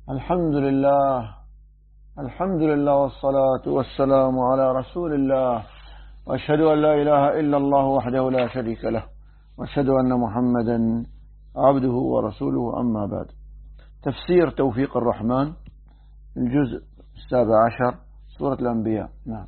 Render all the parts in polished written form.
الحمد لله. الحمد لله والصلاة والسلام على رسول الله، وأشهد أن لا إله إلا الله وحده لا شريك له، وأشهد أن محمدا عبده ورسوله. أما بعد، تفسير توفيق الرحمن، الجزء 17، سورة الأنبياء. نعم.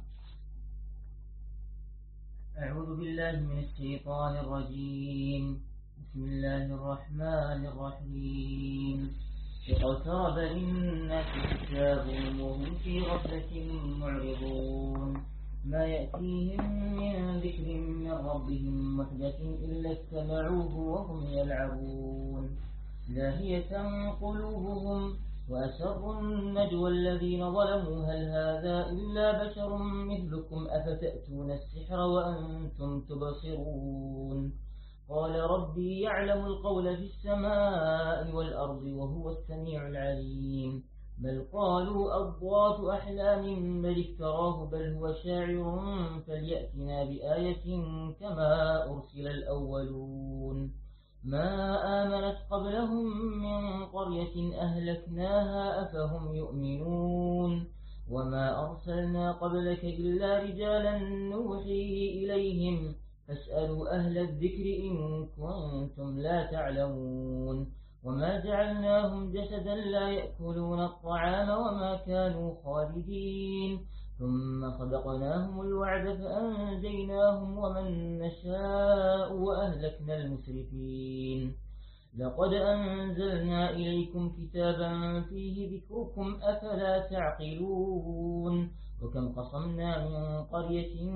أعوذ بالله من الشيطان الرجيم. بسم الله الرحمن الرحيم. اقترب للناس حسابهم وهم في غفلة معرضون. ما يأتيهم من ذكر من ربهم محدث إلا استمعوه وهم يلعبون. لاهية قلوبهم وأسروا النجوى الذين ظلموا هل هذا إلا بشر مثلكم أفتأتون السحر وأنتم تبصرون. قال ربي يعلم القول في السماء والأرض وهو السميع العليم. بل قالوا أضغاث أحلام بل افتراه بل هو شاعر فليأتنا بآية كما أرسل الأولون. ما آمنت قبلهم من قرية أهلكناها أفهم يؤمنون. وما أرسلنا قبلك إلا رجالا نوحي إليهم فاسألوا أهل الذكر إن كنتم لا تعلمون. وما جعلناهم جسدا لا يأكلون الطعام وما كانوا خالدين. ثم صدقناهم الوعد فأنجيناهم ومن نشاء وأهلكنا المسرفين. لقد أنزلنا إليكم كتابا فيه ذكركم أفلا تعقلون. وكم قصمنا من قرية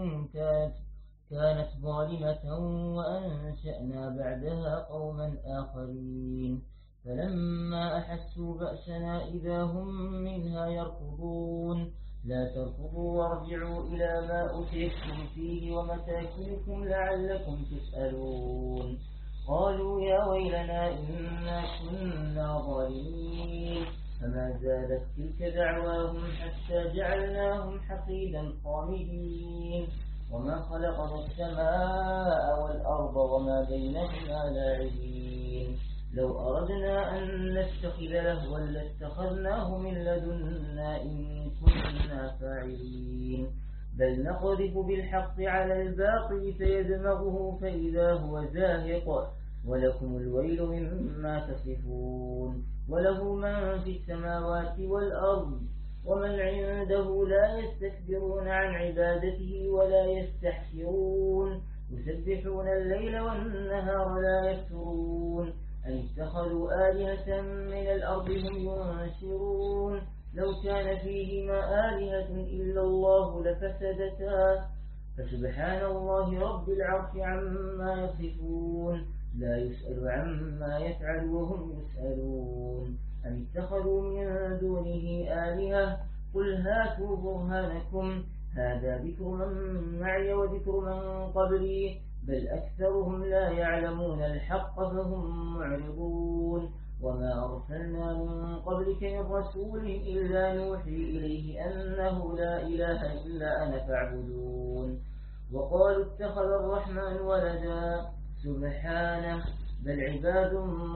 كانت ظالمة وأنشأنا بعدها قوما آخرين. فلما أحسوا بأسنا إذا هم منها يركضون. لا تركضوا وارجعوا إلى ما أترفتم فيه ومساكنكم لعلكم تسألون. قالوا يا ويلنا إنا كنا ظالمين. فما زالت تلك دعواهم حتى جعلناهم حصيدا خامدين. وما خلقنا السماء والأرض وما بينهما لاعبين. لو أردنا أن نتخذ لهوا لاتخذناه من لدنا إن كنا فاعلين. بل نقذف بالحق على الباطل فيدمغه فإذا هو زاهق. ولكم الويل مما تصفون. وله من في السماوات والأرض ومن عنده لا يستكبرون عن عبادته ولا يستحسرون. يسبحون الليل والنهار لا يفترون. أن اتخذوا آلهة من الأرض هم ينشرون. لو كان فيهما آلهة إلا الله لفسدتا فسبحان الله رب العرش عما يصفون. لا يسأل عما يفعل وهم يسألون. أم اتخذوا من دونه آلهة قل هاتوا برهانكم هذا ذكر من معي وذكر من قبلي بل أكثرهم لا يعلمون الحق فهم معرضون. وما أرسلنا من قبلك من رسول إلا نوحي إليه أنه لا إله إلا أنا فاعبدون. وقالوا اتخذ الرحمن ولدا سبحانه بل عباد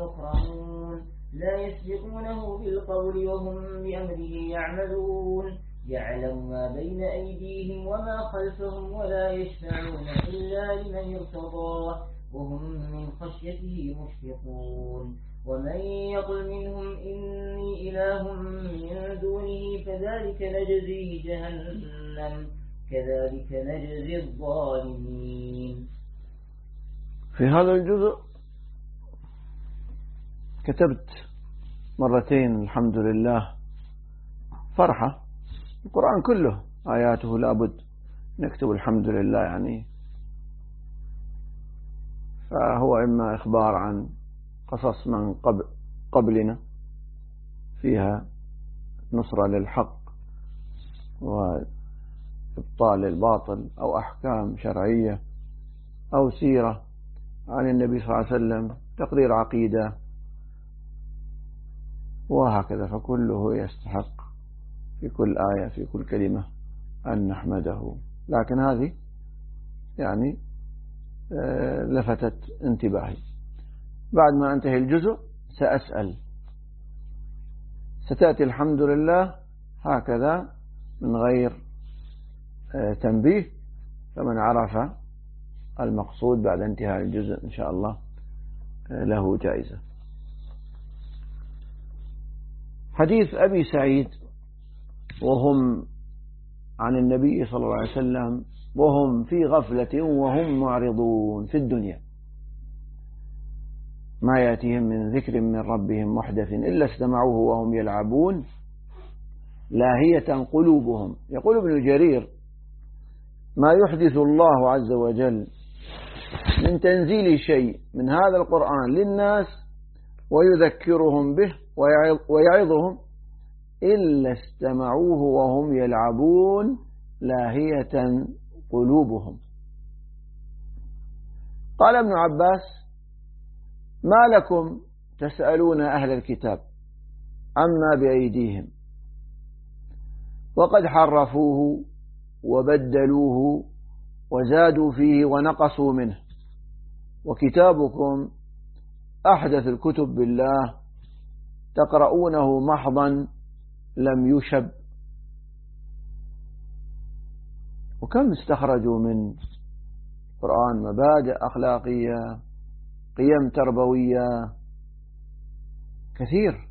مكرمون لا يسبقونه بالقول وهم بأمره يعملون. يعلم ما بين أيديهم وما خلفهم ولا يشفعون إلا لمن ارتضى وهم من خشيته مشفقون. ومن يقل منهم إني إله من دونه فذلك نجزيه جهنم كذلك نجزي الظالمين. في هذا الجزء كتبت مرتين الحمد لله فرحة. القرآن كله آياته لابد نكتب الحمد لله، يعني فهو إما إخبار عن قصص من قبلنا فيها نصرة للحق وإبطال الباطل، أو أحكام شرعية، أو سيرة عن النبي صلى الله عليه وسلم، تقرير عقيدة، وهكذا. فكله يستحق في كل آية في كل كلمة أن نحمده. لكن هذه يعني لفتت انتباهي. بعد ما انتهي الجزء ستأتي الحمد لله هكذا من غير تنبيه، فمن عرف المقصود بعد انتهاء الجزء إن شاء الله له جائزة. حديث أبي سعيد وهم عن النبي صلى الله عليه وسلم وهم في غفلة وهم معرضون في الدنيا، ما يأتيهم من ذكر من ربهم محدث إلا استمعوه وهم يلعبون لاهية قلوبهم. يقول ابن جرير: ما يحدث الله عز وجل من تنزيل شيء من هذا القرآن للناس ويذكرهم به ويعظهم إلا استمعوه وهم يلعبون لاهية قلوبهم. قال ابن عباس: ما لكم تسألون أهل الكتاب عما بأيديهم وقد حرفوه وبدلوه وزادوا فيه ونقصوا منه، وكتابكم أحدث الكتب بالله تقرؤونه محضا لم يشب. وكم استخرجوا من القرآن مبادئ أخلاقية، قيم تربوية، كثير.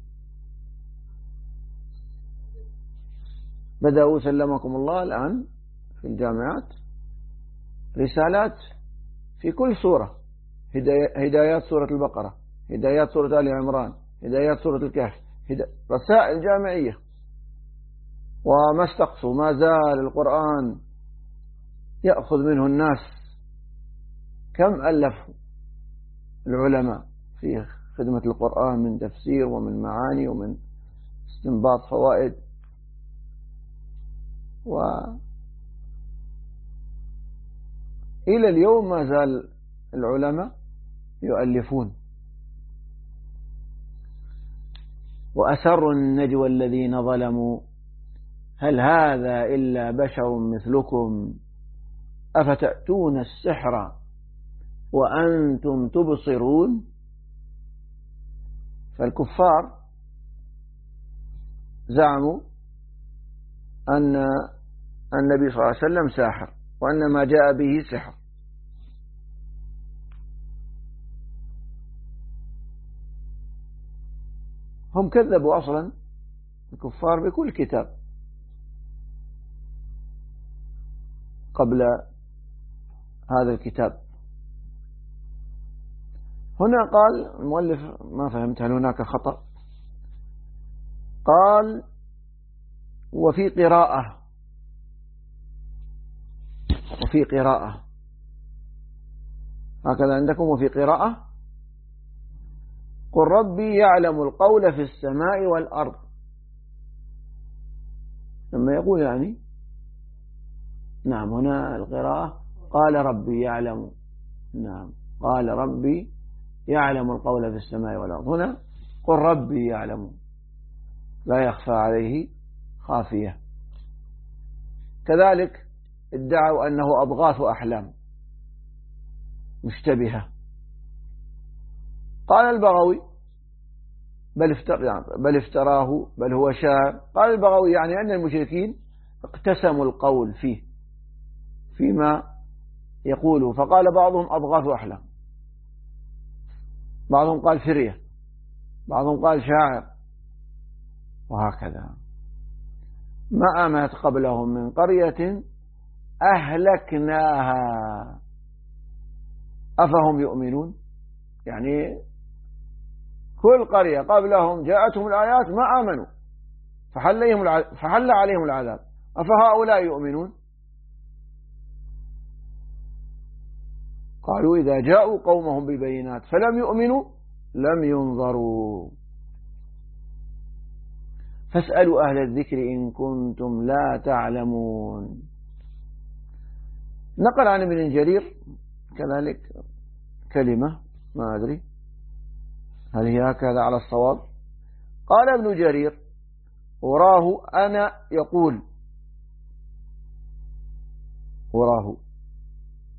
بدأوا سلمكم الله الآن في الجامعات رسالات في كل سورة، هدايات سورة البقرة، هدايات سورة آل عمران، هدايات سورة الكهف، رسائل جامعية. وما استقصوا، ما زال القرآن يأخذ منه الناس. كم ألف العلماء في خدمة القرآن من تفسير ومن معاني ومن استنباط فوائد. وإلى اليوم ما زال العلماء يؤلفون. وأسروا النجوى الذين ظلموا هل هذا إلا بشر مثلكم أفتأتون السحر وأنتم تبصرون. فالكفار زعموا أن النبي صلى الله عليه وسلم ساحر وأن ما جاء به سحر. هم كذبوا أصلا الكفار بكل كتاب قبل هذا الكتاب. هنا قال المؤلف، ما فهمت هل هناك خطأ، قال وفي قراءة هكذا عندكم وفي قراءة قل ربي يعلم القول في السماء والأرض. لما يقول يعني نعم، هنا القراءة قال ربي يعلم، نعم قال ربي يعلم القول في السماء والأرض. هنا قل ربي يعلم، لا يخفى عليه خافية. كذلك ادعوا أنه أضغاث أحلام مشتبهة. قال البغوي بل افتراه بل هو شاعر. قال البغوي يعني أن المشركين اقتسموا القول فيما يقوله، فقال بعضهم أضغاث أحلام، بعضهم قال فرية، بعضهم قال شاعر، وهكذا. ما آمنت قبلهم من قرية أهلكناها أفهم يؤمنون. يعني كل قرية قبلهم جاءتهم الآيات ما آمنوا فحل عليهم العذاب، أفهؤلاء يؤمنون. قالوا إذا جاءوا قومهم بالبينات فلم يؤمنوا لم ينظروا فاسألوا أهل الذكر إن كنتم لا تعلمون. نقل عن ابن جرير كذلك كلمة، ما أدري هل هي هكذا على الصواب. قال ابن جرير وراه أنا يقول، وراه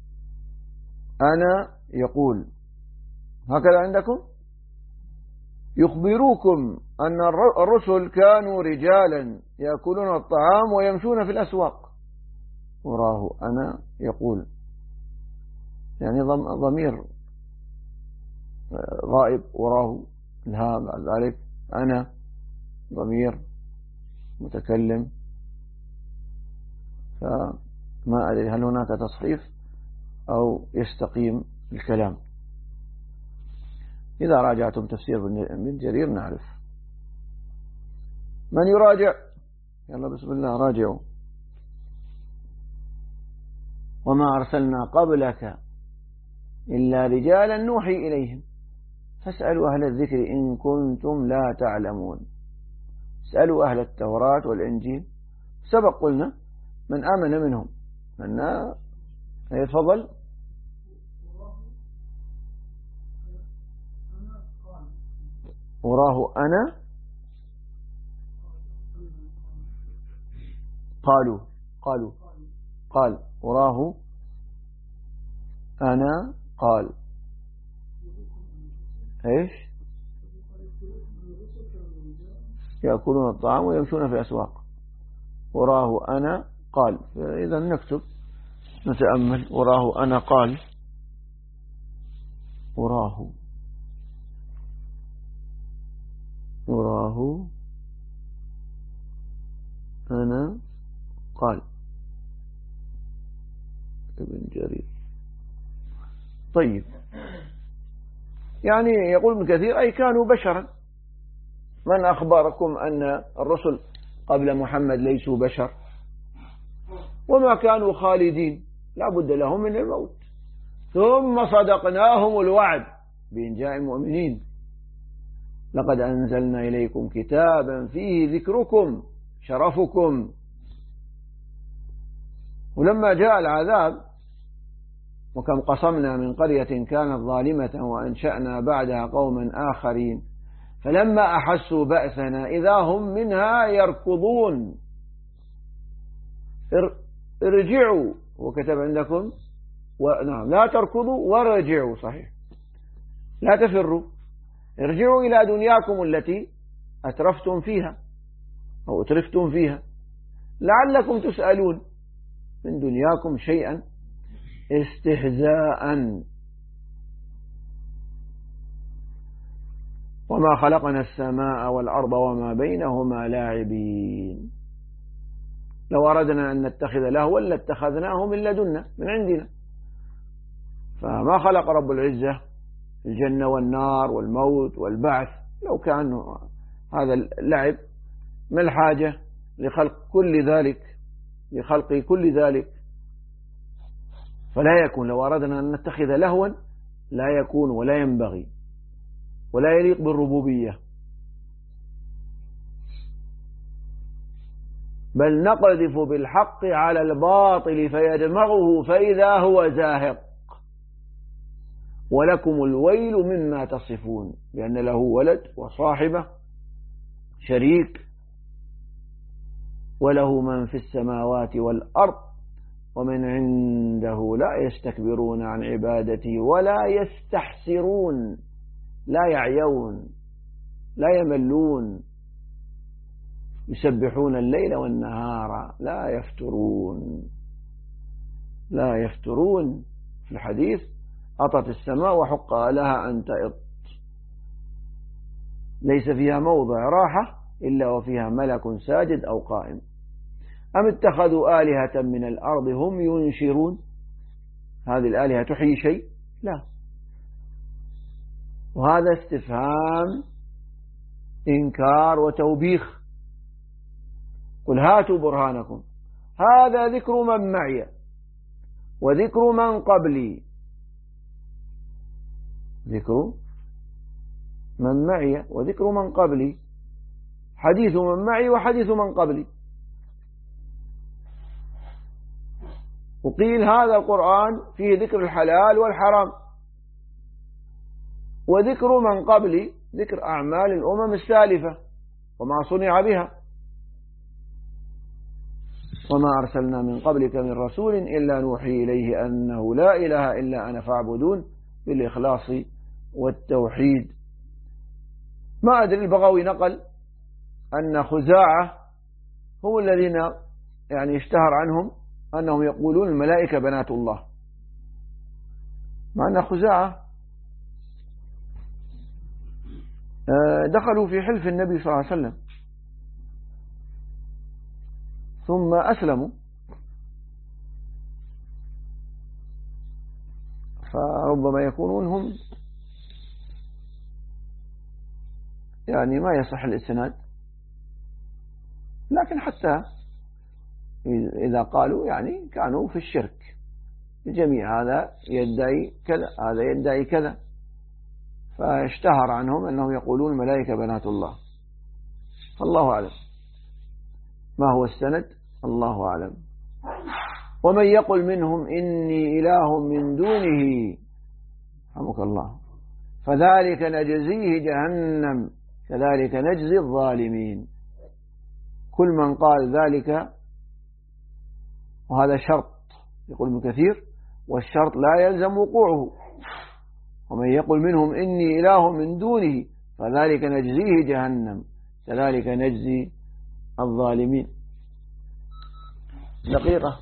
أنا يقول، هكذا عندكم يخبروكم أن الرسل كانوا رجالا يأكلون الطعام ويمشون في الأسواق. وراه أنا يقول، يعني ضمير غائب، وراه الها بعد ذلك أنا ضمير متكلم. فما أدري هل هناك تصحيف أو يستقيم الكلام. إذا راجعتم تفسير ابن جرير نعرف. من يراجع؟ يلا بسم الله راجعوا. وما أرسلنا قبلك إلا رجالا نوحي إليهم فاسألوا أهل الذكر إن كنتم لا تعلمون. اسألوا أهل التوراة والإنجيل. سبق قلنا من آمن منهم من يتفضل. وراه أنا قال وراه أنا قال إيش؟ يأكلون الطعام ويمشون في الأسواق. وراه أنا قال. فإذا نكتب نتأمل. وراه أنا قال. وراه أنا قال ابن جرير. طيب، يعني يقول ابن كثير أي كانوا بشرا. من أخبركم أن الرسل قبل محمد ليسوا بشر وما كانوا خالدين، لا بد لهم من الموت. ثم صدقناهم الوعد بإنجاء المؤمنين. لقد أنزلنا إليكم كتابا فيه ذكركم شرفكم. ولما جاء العذاب وكم قصمنا من قرية كانت ظالمة وأنشأنا بعدها قوما آخرين فلما أحسوا بأسنا إذا هم منها يركضون. ارجعوا، وكتب عندكم نعم لا تركضوا وارجعوا، صحيح لا تفروا، ارجعوا إلى دنياكم التي أترفتم فيها أو أترفتم فيها لعلكم تسألون من دنياكم شيئا استهزاء. وما خلقنا السماء والأرض وما بينهما لاعبين. لو أردنا أن نتخذ لهوا لاتخذناه من لدنا من عندنا. فما خلق رب العزة الجنة والنار والموت والبعث لو كان هذا اللعب. ما الحاجة لخلق كل ذلك؟ فلا يكون. لو أردنا أن نتخذ لهوا لا يكون ولا ينبغي ولا يليق بالربوبية. بل نقذف بالحق على الباطل فيدمغه فإذا هو زاهق ولكم الويل مما تصفون. لأن له ولد وصاحبة شريك وله من في السماوات والأرض ومن عنده لا يستكبرون عن عبادته ولا يستحسرون، لا يعيون لا يملون، يسبحون الليل والنهار لا يفترون. في الحديث أطت السماء وحق لها أن تئط، ليس فيها موضع راحة إلا وفيها ملك ساجد أو قائم. أم اتخذوا آلهة من الأرض هم ينشرون. هذه الآلهة تحيي شيء؟ لا. وهذا استفهام إنكار وتوبيخ. قل هاتوا برهانكم. هذا ذكر من معي وذكر من قبلي. ذكر من معي وذكر من قبلي، حديث من معي وحديث من قبلي. وقيل هذا القرآن فيه ذكر الحلال والحرام، وذكر من قبلي ذكر أعمال الأمم السالفة وما صنع بها. وما أرسلنا من قبلك من رسول إلا نوحي إليه أنه لا إله إلا أنا فاعبدون بالإخلاص والتوحيد. ما أدري، البغوي نقل أن خزاعة هم الذين يعني اشتهر عنهم أنهم يقولون الملائكة بنات الله، مع أن خزاعة دخلوا في حلف النبي صلى الله عليه وسلم ثم أسلموا، فربما يكونون هم يعني ما يصح الاستناد، لكن حتى إذا قالوا يعني كانوا في الشرك الجميع، هذا يدعي كذا هذا يدعي كذا، فاشتهر عنهم أنهم يقولون الملائكة بنات الله. الله أعلم ما هو السند، الله أعلم. ومن يقل منهم إني إله من دونه رحمك الله فذلك نجزيه جهنم كذلك نجزي الظالمين. كل من قال ذلك، وهذا شرط يقول ابن كثير، والشرط لا يلزم وقوعه. ومن يقل منهم إني إله من دونه فذلك نجزيه جهنم كذلك نجزي الظالمين. دقيقة.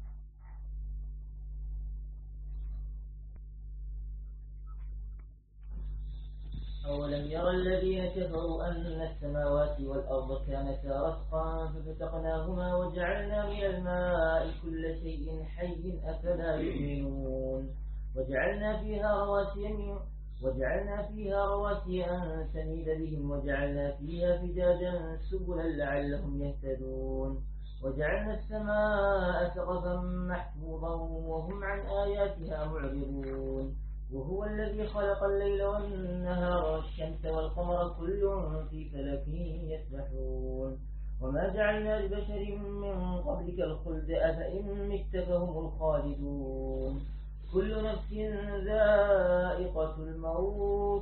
أولم يرى الذين كفروا أن السماوات والأرض كانتا رتقا ففتقناهما وجعلنا من الماء كل شيء حي أفلا يؤمنون وجعلنا فيها رواسي أن تميد بهم وجعلنا فيها فجاجا سبلا لعلهم يهتدون وجعلنا السماء سقفا محفوظا وهم عن آياتها معرضون وهو الذي خلق الليل والنهار والشمس والقمر كل في فلك يسبحون وما جعلنا لبشر من قبلك الخلد أفإن مت فهم الخالدون كل نفس ذائقة الموت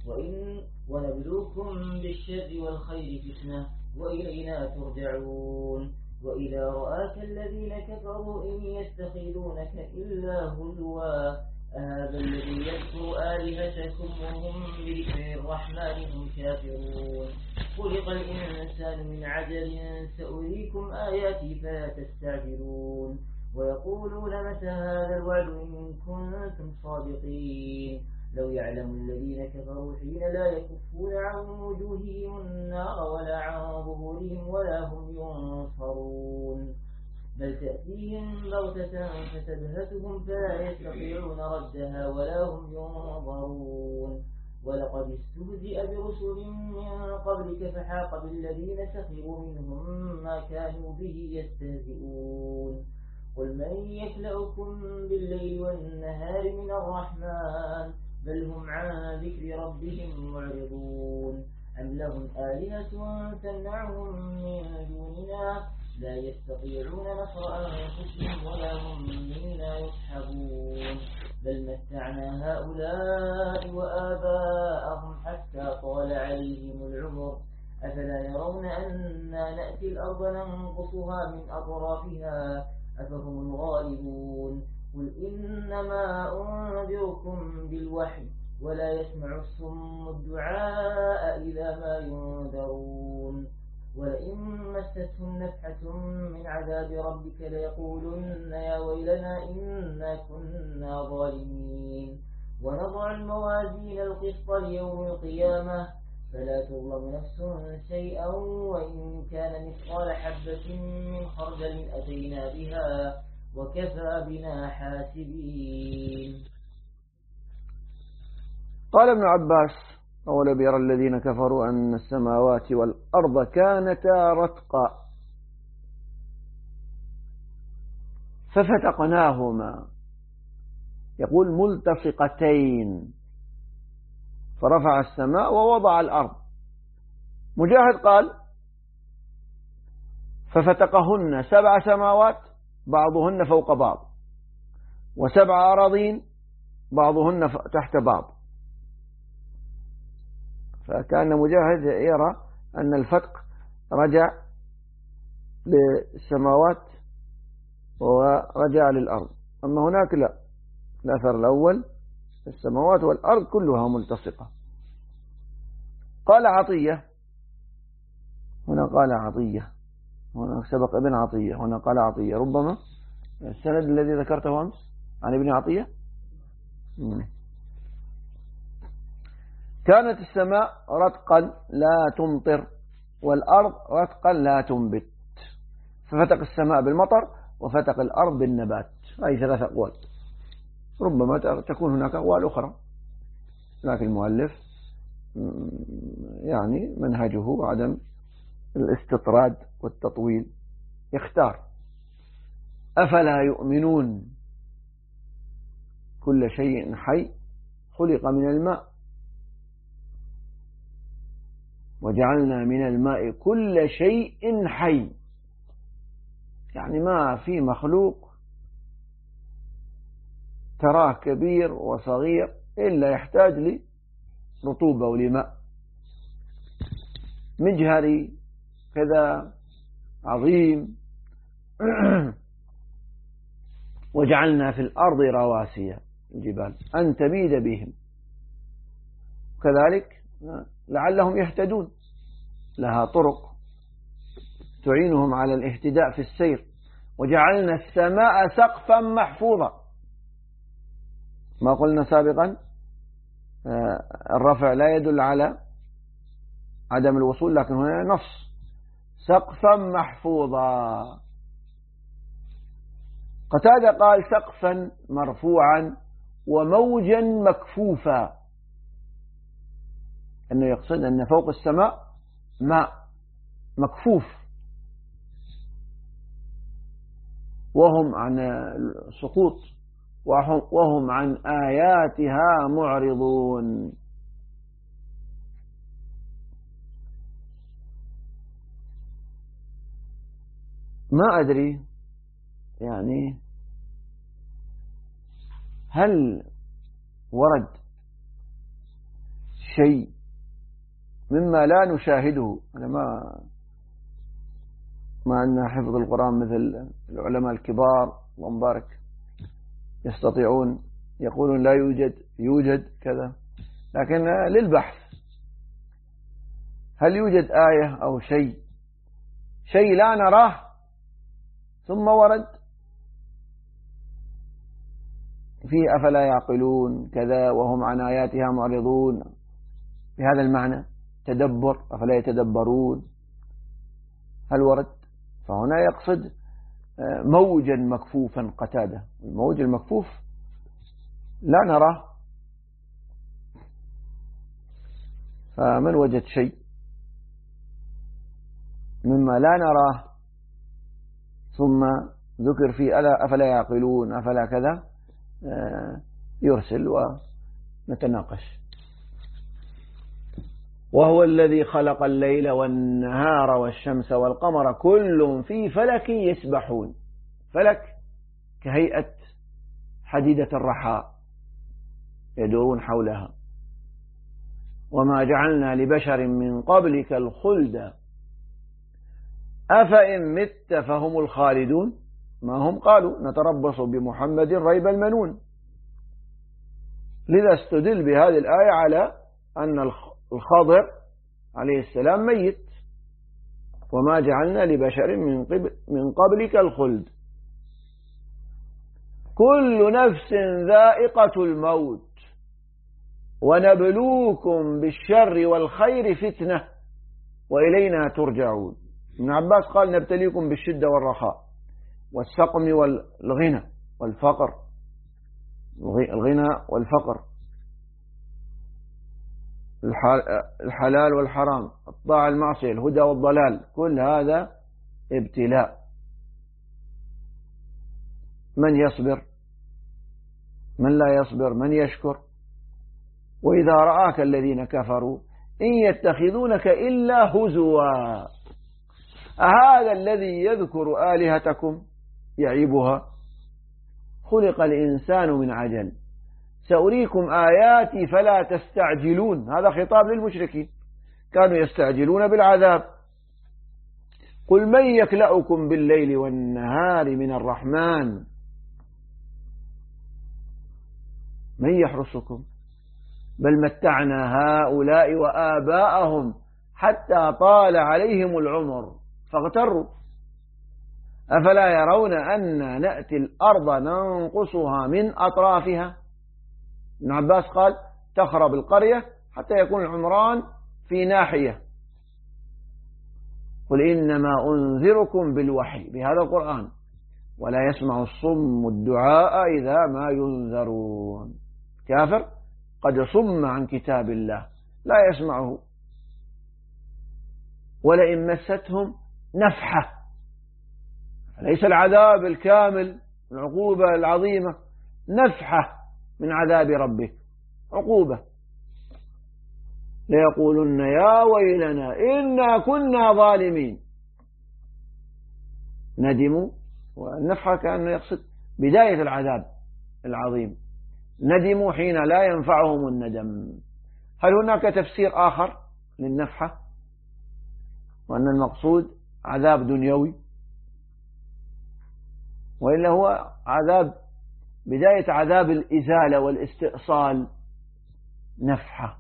ونبلوكم بالشر والخير فتنة وإلينا ترجعون وإذا رآك الذين كفروا إن يستخدونك إلا هزوا أهذا الذي يذكر آلهتكم وهم بذكر الرحمن هم كافرون خلق الإنسان من عجل سأريكم آياتي فلا تستعجلون ويقولون متى هذا الوعد إن كنتم صادقين لو يعلم الذين كفروا حين لا يكفون عن وجوههم النار ولا عن ظهورهم ولا هم ينصرون بل تأتيهم بغتة فتبهتهم فلا يستطيعون ردها ولا هم ينظرون ولقد استهزئ برسل من قبلك فحاق بالذين سخروا منهم ما كانوا به يستهزئون قل من يكلأكم بالليل والنهار من الرحمن بل هم عن ذكر ربهم معرضون أم لهم آلهة تمنعهم من دوننا لا يستطيعون نصر أنفسهم ولا هم منا يصحبون بل متعنا هؤلاء وآباءهم حتى طال عليهم العمر أفلا يرون أنا نأتي الأرض ننقصها من أطرافها أفهم الغالبون قل إنما أنذركم بالوحي ولا يسمع الصم الدعاء إذا ما ينذرون ولئن مستهم نفحة من عذاب ربك ليقولن يا ويلنا إنا كنا ظالمين ونضع الموازين القسط ليوم القيامة فلا تظلم نفس شيئا وإن كان مثقال حبة من خردل أتينا بها وكفى بنا حاسبين. قال ابن عباس أولم يرى الذين كفروا أن السماوات والأرض كانتا رتقا ففتقناهما، يقول ملتصقتين، فرفع السماء ووضع الأرض. مجاهد قال ففتقهن 7 سماوات بعضهن فوق بعض و7 أراضين بعضهن تحت بعض. فكان مجاهد يرى أن الفتق رجع للسماوات ورجع للأرض، أما هناك لا، الأثر الأول السماوات والأرض كلها ملتصقة. قال عطية، هنا قال عطية، هنا سبق ابن عطية، هنا قال عطية. ربما السند الذي ذكرته أمس عن ابن عطية. كانت السماء رتقا لا تمطر والأرض رتقا لا تنبت، ففتق السماء بالمطر وفتق الأرض بالنبات. هذه ثلاث أقوال، ربما تكون هناك أقوال أخرى، لكن المؤلف يعني منهجه عدم الاستطراد والتطويل، يختار. أفلا يؤمنون كل شيء حي خلق من الماء وجعلنا من الماء كل شيء حي، يعني ما في مخلوق تراه كبير وصغير إلا يحتاج لرطوبة ولماء، مجهري كذا عظيم. وجعلنا في الأرض رواسي الجبال أن تبيد بهم، كذلك لعلهم يهتدون، لها طرق تعينهم على الاهتداء في السير. وجعلنا السماء سقفا محفوظا، ما قلنا سابقا الرفع لا يدل على عدم الوصول، لكن هنا نص سقفا محفوظا. قتادة قال سقفا مرفوعا وموجا مكفوفا، أنه يقصد أن فوق السماء ماء مكفوف، وهم عن السقوط وهم عن آياتها معرضون. ما أدري يعني هل ورد شيء مما لا نشاهده. أنا ما أن حفظ القرآن مثل العلماء الكبار الله مبارك يستطيعون يقولون لا يوجد كذا، لكن للبحث هل يوجد آية أو شيء لا نراه ثم ورد فيه أفلا يعقلون كذا وهم عن آياتها معرضون، بهذا المعنى تدبر، أفلا يتدبرون، هل ورد؟ فهنا يقصد موجا مكفوفا. قتادة الموج المكفوف لا نراه، فمن وجد شيء مما لا نراه ثم ذكر فيه أفلا يعقلون أفلا كذا يرسل ونتناقش. وهو الذي خلق الليل والنهار والشمس والقمر كل في فلك يسبحون. فلك كهيئة حديدة الرحاء يدورون حولها. وما جعلنا لبشر من قبلك الخلد أفإن مت فهم الخالدون. ما هم قالوا نتربص بمحمد ريب المنون، لذا استدل بهذه الآية على أن الخضر عليه السلام ميت. وما جعلنا لبشر من قبلك الخلد كل نفس ذائقة الموت ونبلوكم بالشر والخير فتنة وإلينا ترجعون. ابن عباس قال نبتليكم بالشدة والرخاء والسقم والغنى والفقر، الغنى والفقر، الحلال والحرام، الطاعة المعصية، الهدى والضلال، كل هذا ابتلاء. من يصبر، من لا يصبر، من يشكر. وإذا رآك الذين كفروا إن يتخذونك إلا هزوا أهذا الذي يذكر آلهتكم يعيبها خلق الإنسان من عجل سأريكم آياتي فلا تستعجلون. هذا خطاب للمشركين، كانوا يستعجلون بالعذاب. قل من يكلأكم بالليل والنهار من الرحمن من يحرسكم بل متعنا هؤلاء وآباءهم حتى طال عليهم العمر فاغتروا أفلا يرون أن نأتي الأرض ننقصها من أطرافها. ابن عباس قال تخرب القرية حتى يكون العمران في ناحية. قل إنما أنذركم بالوحي بهذا القرآن ولا يسمع الصم الدعاء إذا ما ينذرون. كافر قد صم عن كتاب الله لا يسمعه. ولئن مستهم نفحة، ليس العذاب الكامل العقوبة العظيمة، نفحة من عذاب ربك عقوبة، ليقولن يا ويلنا إنا كنا ظالمين. ندموا، والنفحة كأنه يقصد بداية العذاب العظيم. ندموا حين لا ينفعهم الندم. هل هناك تفسير آخر للنفحة وأن المقصود عذاب دنيوي، وإلا هو عذاب بداية عذاب الإزالة والاستئصال؟ نفحة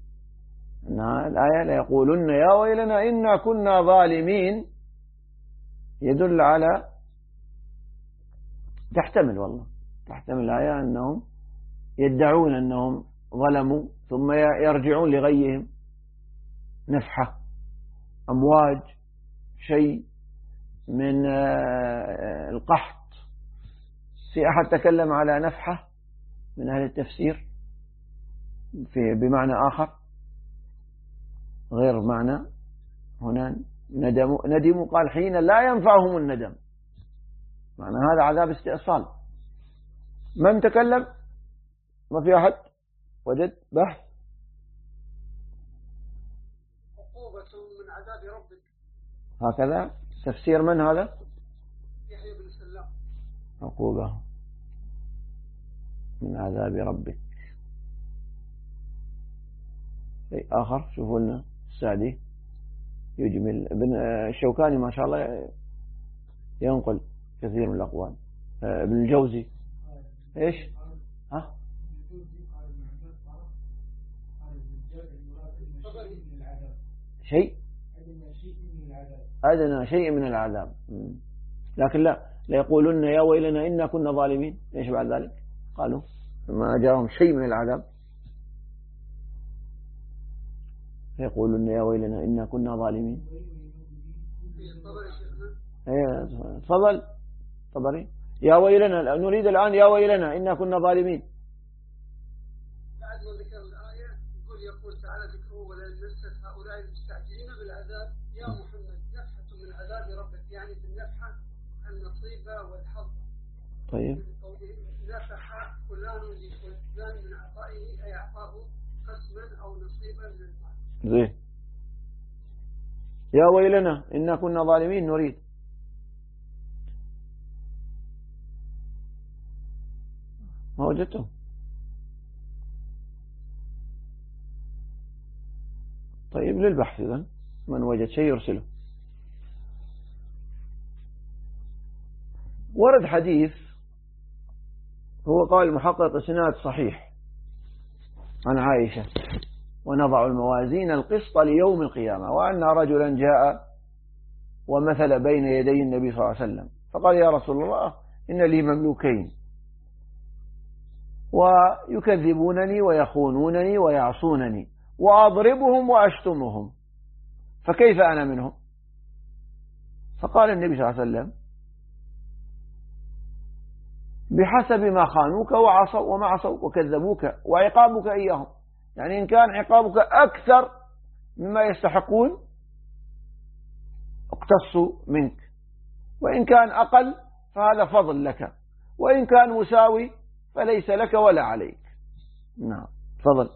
الآية ليقولن يا ويلنا إنا كنا ظالمين يدل على تحتمل الآية أنهم يدعون أنهم ظلموا ثم يرجعون لغيهم. نفحة أمواج، شيء من القحط. في أحد تكلم على نفحة من أهل التفسير بمعنى آخر غير معنى هنا ندموا قال حين لا ينفعهم الندم، معنى هذا عذاب استئصال. من تكلم؟ ما في أحد وجد بحث؟ عقوبة من عذاب ربك، هكذا تفسير من هذا؟ يحيى بن سلام. عقوبة من عذاب ربك. شيء آخر شوفوا لنا السعدي يجمل. ابن الشوكاني ما شاء الله ينقل كثير من الأقوال. ابن الجوزي إيش؟ ها؟ شيء أدنى شيء من العذاب. لكن لا يقولون يا ويلنا إنا كنا ظالمين. إيش بعد ذلك؟ قالوا ما جاءهم شيء من العذاب يقولون يا ويلنا إنا كنا ظالمين. تفضل طبري. يا ويلنا نريد الآن يا ويلنا إنا كنا ظالمين. بعد ما ذكر الآية يقول تعالى ذكره ولئن مست هؤلاء المستعجلين بالعذاب يا محمد نفحة من عذاب ربك، يعني بالنفحة النصيب والحظ. طيب نفح فلان لفلان من عطائه أي أعطاه قسما أو نصيبا من المال. زين. يا ويلنا إنا كنا ظالمين نريد. ما وجدته؟ طيب للبحث إذن، من وجد شيء يرسله. ورد حديث هو قال المحقق إسناد صحيح عن عائشة ونضع الموازين القسط ليوم القيامة، وأن رجلا جاء ومثل بين يدي النبي صلى الله عليه وسلم فقال يا رسول الله إن لي مملوكين ويكذبونني ويخونونني ويعصونني وأضربهم وأشتمهم فكيف أنا منهم؟ فقال النبي صلى الله عليه وسلم بحسب ما خانوك وعصوا وما عصوا وكذبوك وعقابك إياهم، يعني إن كان عقابك أكثر مما يستحقون اقتصوا منك، وإن كان أقل فهذا فضل لك، وإن كان مساوي فليس لك ولا عليك. نعم فضل.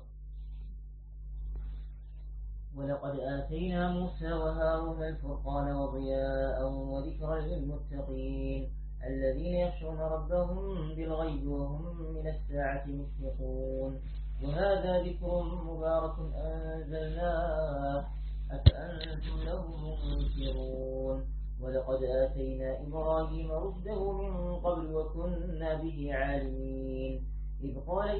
ولقد آتينا موسى وهارون الفرقان وضياء وذكرا للمتقين الذين يخشون ربهم بالغيب وهم من الساعة مشفقون. وهذا ذكر مبارك أنزلناه أفأنتم له منكرون. ولقد آتينا إبراهيم رشده من قبل وكنا به عالمين إذ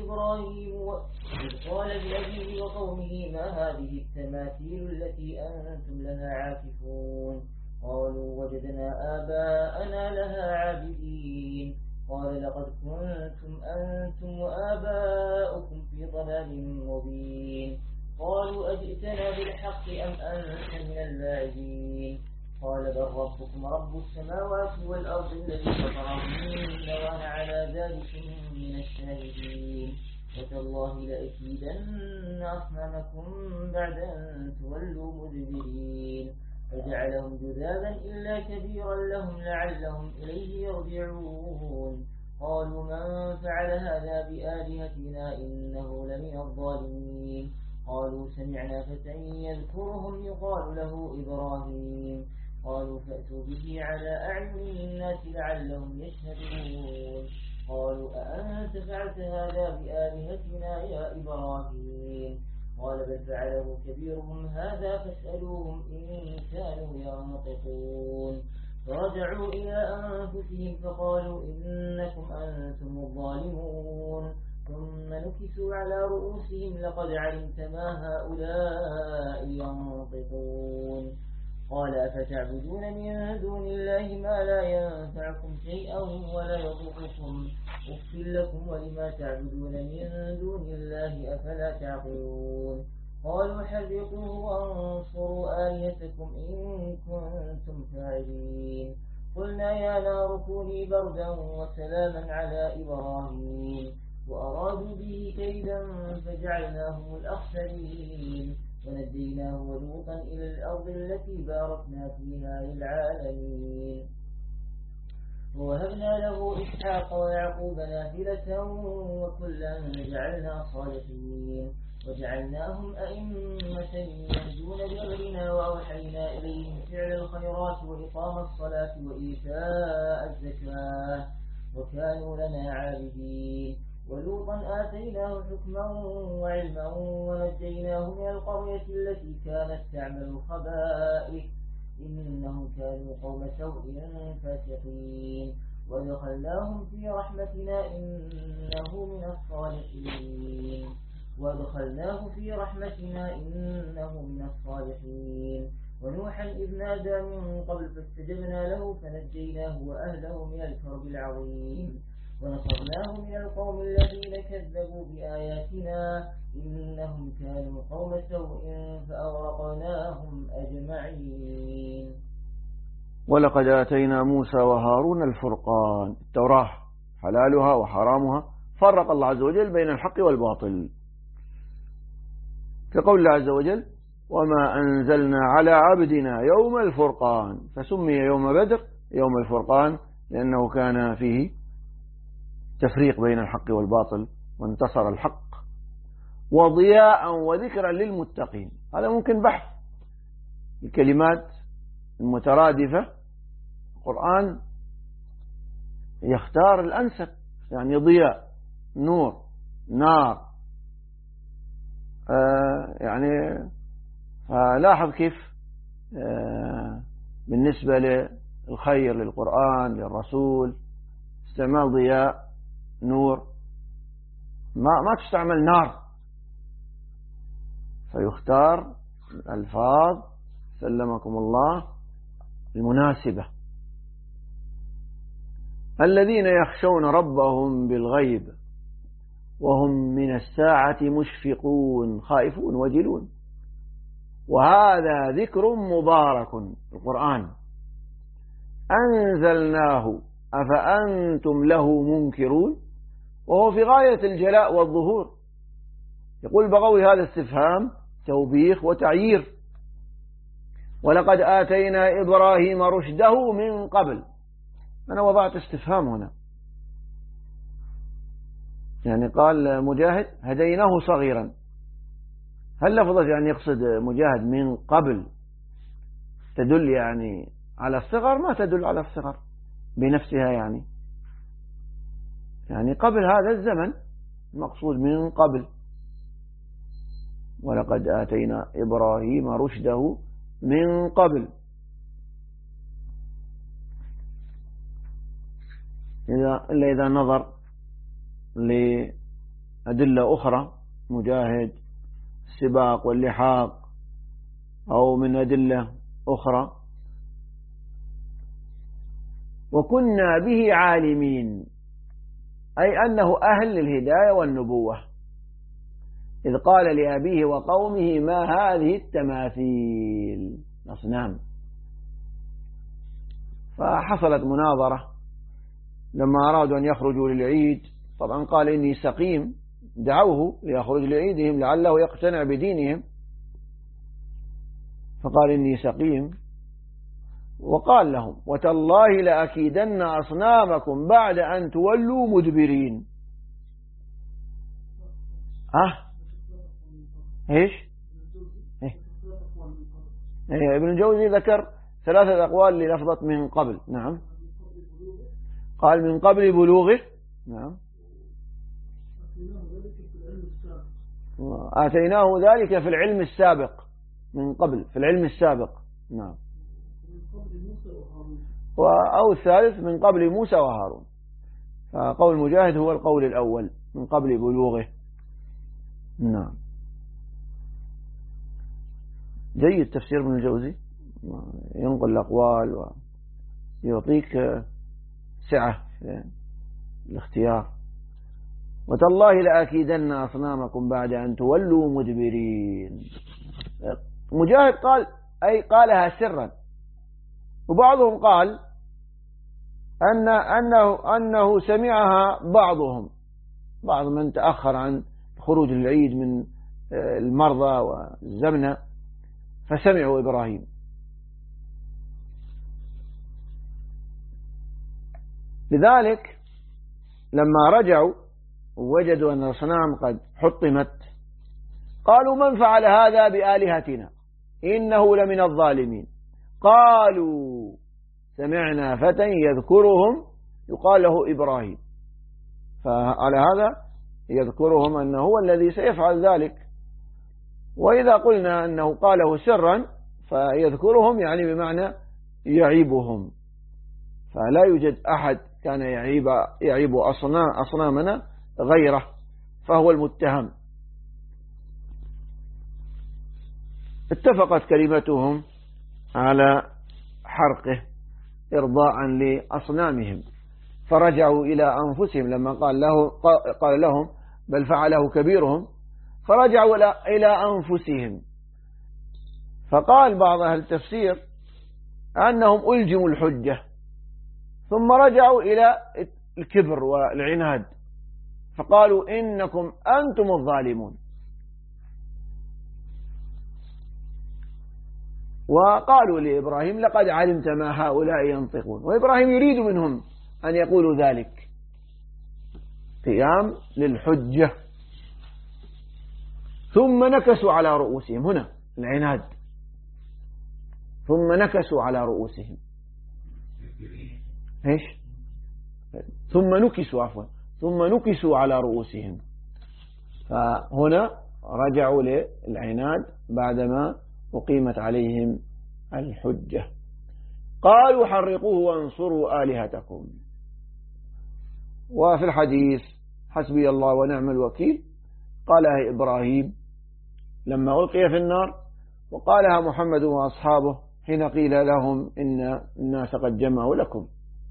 قال لأبيه وقومه ما هذه التماثيل التي أنتم لها عاكفون قالوا وجدنا آباءنا لها عابدين قال لقد كنتم أنتم وآباؤكم في ضلال مبين قالوا أجئتنا بالحق أم أنت من اللاعبين قال بل ربكم رب السماوات والأرض الذي فطرهن وأنا على ذلك من الشاهدين وتالله لأكيدن أصنامكم بعد أن تولوا مدبرين فجعلهم جذابا إلا كبيرا لهم لعلهم إليه يرجعون قالوا من فعل هذا بآلهتنا إنه لمن الظالمين قالوا سمعنا فتى يذكرهم يقال له إبراهيم قالوا فأتوا به على أعين الناس لعلهم يشهدون قالوا أأنت فعلت هذا بآلهتنا يا إبراهيم قال بل فعله كبيرهم هذا فاسألوهم إن كانوا ينطقون فرجعوا إلى أنفسهم فقالوا إنكم أنتم الظالمون ثم نكسوا على رؤوسهم لقد علمت ما هؤلاء ينطقون قال أفتعبدون من دون الله ما لا ينفعكم شيئا ولا يضركم أف لكم ولما تعبدون من دون الله أفلا تعقلون قالوا حرقوه وانصروا آلهتكم إن كنتم فاعلين قلنا يا نار كوني بردا وسلاما على إبراهيم وأرادوا به كيدا فجعلناهم الأخسرين ونجيناه ولوطا إلى الأرض التي باركنا فيها للعالمين ووهبنا له إسحاق ويعقوب نافلة وكلا جعلنا صالحين وجعلناهم أئمة يهدون بأمرنا وأوحينا إليهم فعل الخيرات وإقام الصلاة وإيتاء الزكاة وكانوا لنا عابدين ولوطا آتيناه حكما وعلما ونجيناه من القرية التي كانت تعمل الخبائث إنهم كانوا قوم سوء فاسقين وادخلناهم في رحمتنا إنه من الصالحين ونوحا إذ نادى من قبل فاستجبنا له فنجيناه وأهله من الكرب العظيم ونصرناه من القوم الذين كذبوا بآياتنا إنهم كانوا قوم سوء فأغرقناهم أجمعين. ولقد آتينا موسى وهارون الفرقان، التوراة حلالها وحرامها، فرق الله عز وجل بين الحق والباطل كقول الله عز وجل وما أنزلنا على عبدنا يوم الفرقان، فسمي يوم بدر يوم الفرقان لأنه كان فيه تفريق بين الحق والباطل وانتصر الحق، وضياء وذكرا للمتقين. هذا ممكن بحث الكلمات المترادفة، القرآن يختار الأنسب، يعني ضياء، نور، نار، يعني فلاحظ كيف بالنسبة للخير للقرآن للرسول استعمال ضياء نور، ما تستعمل نار، فيختار الألفاظ سلمكم الله المناسبة. الذين يخشون ربهم بالغيب وهم من الساعة مشفقون، خائفون وجلون. وهذا ذكر مبارك القرآن أنزلناه أفأنتم له منكرون، وهو في غاية الجلاء والظهور. يقول بغوي هذا استفهام توبيخ وتعيير. ولقد آتينا إبراهيم رشده من قبل، أنا وضعت استفهام هنا، يعني قال مجاهد هديناه صغيرا، هل لفظة يعني يقصد مجاهد من قبل تدل يعني على الصغر؟ ما تدل على الصغر بنفسها، يعني قبل هذا الزمن، المقصود من قبل. ولقد آتينا إبراهيم رشده من قبل، إلا إذا نظر أدلة أخرى مجاهد السباق واللحاق أو من أدلة أخرى. وكنا به عالمين أي أنه أهل للهداية والنبوة، إذ قال لأبيه وقومه ما هذه التماثيل أصنام. فحصلت مناظرة لما أرادوا أن يخرجوا للعيد، طبعا قال إني سقيم، دعوه ليخرج لعيدهم لعله يقتنع بدينهم، فقال إني سقيم، وقال لهم وتالله لأكيدن أصنامكم بعد أن تولوا مدبرين. إيش ابن الجوزي ذكر 3 أقوال للفظة من قبل. نعم، قال من قبل بلوغه. نعم، آتيناه ذلك في العلم السابق، من قبل في العلم السابق. نعم، أو الثالث من قبل موسى وهارون. فقول مجاهد هو القول الأول من قبل بلوغه. نعم، جيد تفسير ابن الجوزي، ينقل الأقوال ويعطيك سعة في الاختيار. وتالله لأكيدن أصنامكم بعد أن تولوا مدبرين. مجاهد قال أي قالها سرا، وبعضهم قال أنه سمعها بعض من تأخر عن خروج العيد من المرضى والزمنة فسمعوا إبراهيم. لذلك لما رجعوا وجدوا أن الأصنام قد حطمت قالوا من فعل هذا بآلهتنا إنه لمن الظالمين. قالوا سمعنا فتى يذكرهم يقال له إبراهيم، فعلى هذا يذكرهم أنه هو الذي سيفعل ذلك. وإذا قلنا أنه قاله سرا فيذكرهم يعني بمعنى يعيبهم، فلا يوجد أحد كان يعيب أصنامنا غيره، فهو المتهم. اتفقت كلمتهم على حرقه إرضاء لأصنامهم، فرجعوا إلى أنفسهم لما قال لهم بل فعله كبيرهم، فرجعوا إلى أنفسهم. فقال بعض أهل التفسير أنهم ألجموا الحجة ثم رجعوا إلى الكبر والعناد، فقالوا إنكم أنتم الظالمون. وقالوا لإبراهيم لقد علمت ما هؤلاء ينطقون، وإبراهيم يريد منهم أن يقولوا ذلك، قيام للحجة. ثم نكسوا على رؤوسهم، هنا العناد، ثم نكسوا على رؤوسهم. إيش؟ ثم نكسوا على رؤوسهم. فهنا رجعوا للعناد بعدما أقيمت عليهم الحجة. قالوا حرقوه وانصروا آلهتكم. وفي الحديث حسبي الله ونعم الوكيل قالها إبراهيم لما ألقي في النار، وقالها محمد وأصحابه حين قيل لهم إن الناس قد جمعوا لكم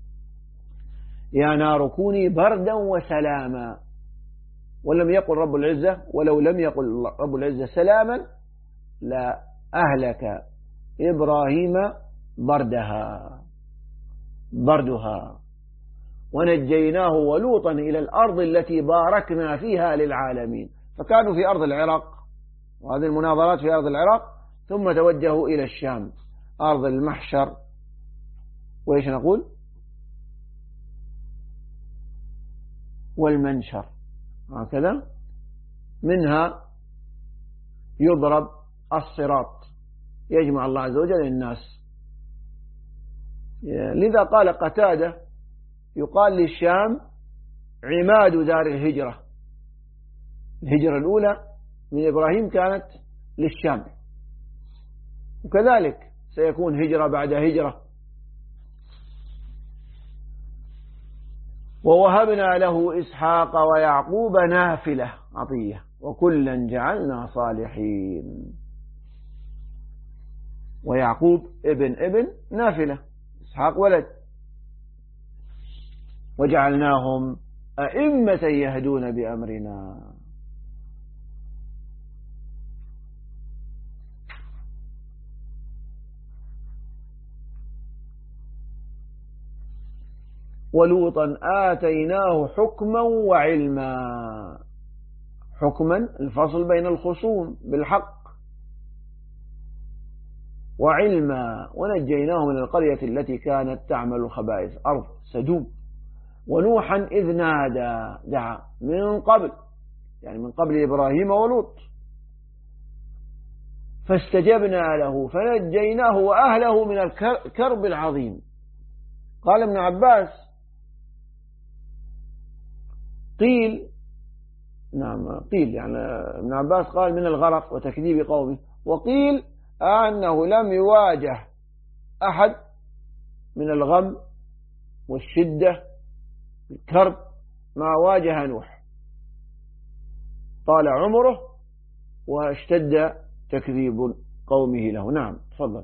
يا نار كوني بردا وسلاما. ولم يقل رب العزة، ولو لم يقل رب العزة سلاما لأهلك إبراهيم بردها ونجيناه ولوطا إلى الأرض التي باركنا فيها للعالمين. فكانوا في أرض العراق، وهذه المناظرات في أرض العراق، ثم توجهوا إلى الشام أرض المحشر، وإيش نقول، والمنشر، هكذا منها يضرب الصراط، يجمع الله عز وجل الناس. لذا قال قتادة يقال للشام عماد دار الهجرة. الهجرة الأولى من إبراهيم كانت للشام، وكذلك سيكون هجرة بعد هجرة. ووهبنا له إسحاق ويعقوب نافلة. عطية وكلا جعلنا صالحين. ويعقوب ابن نافلة، إسحاق ولد. وجعلناهم أئمة يهدون بأمرنا. ولوطا آتيناه حكما وعلما. حكما الفصل بين الخصوم بالحق، وعلما ونجيناه من القرية التي كانت تعمل الخبائث أرض سدوم. ونوحا إذ نادى، دعا من قبل، يعني من قبل إبراهيم ولوط، فاستجبنا له فنجيناه وأهله من الكرب العظيم. قال ابن عباس قيل يعني ابن عباس قال من الغرق وتكذيب قومه، وقيل أنه لم يواجه أحد من الغم والشدة الكرب ما واجه نوح، طال عمره واشتد تكذيب قومه له. نعم تفضل.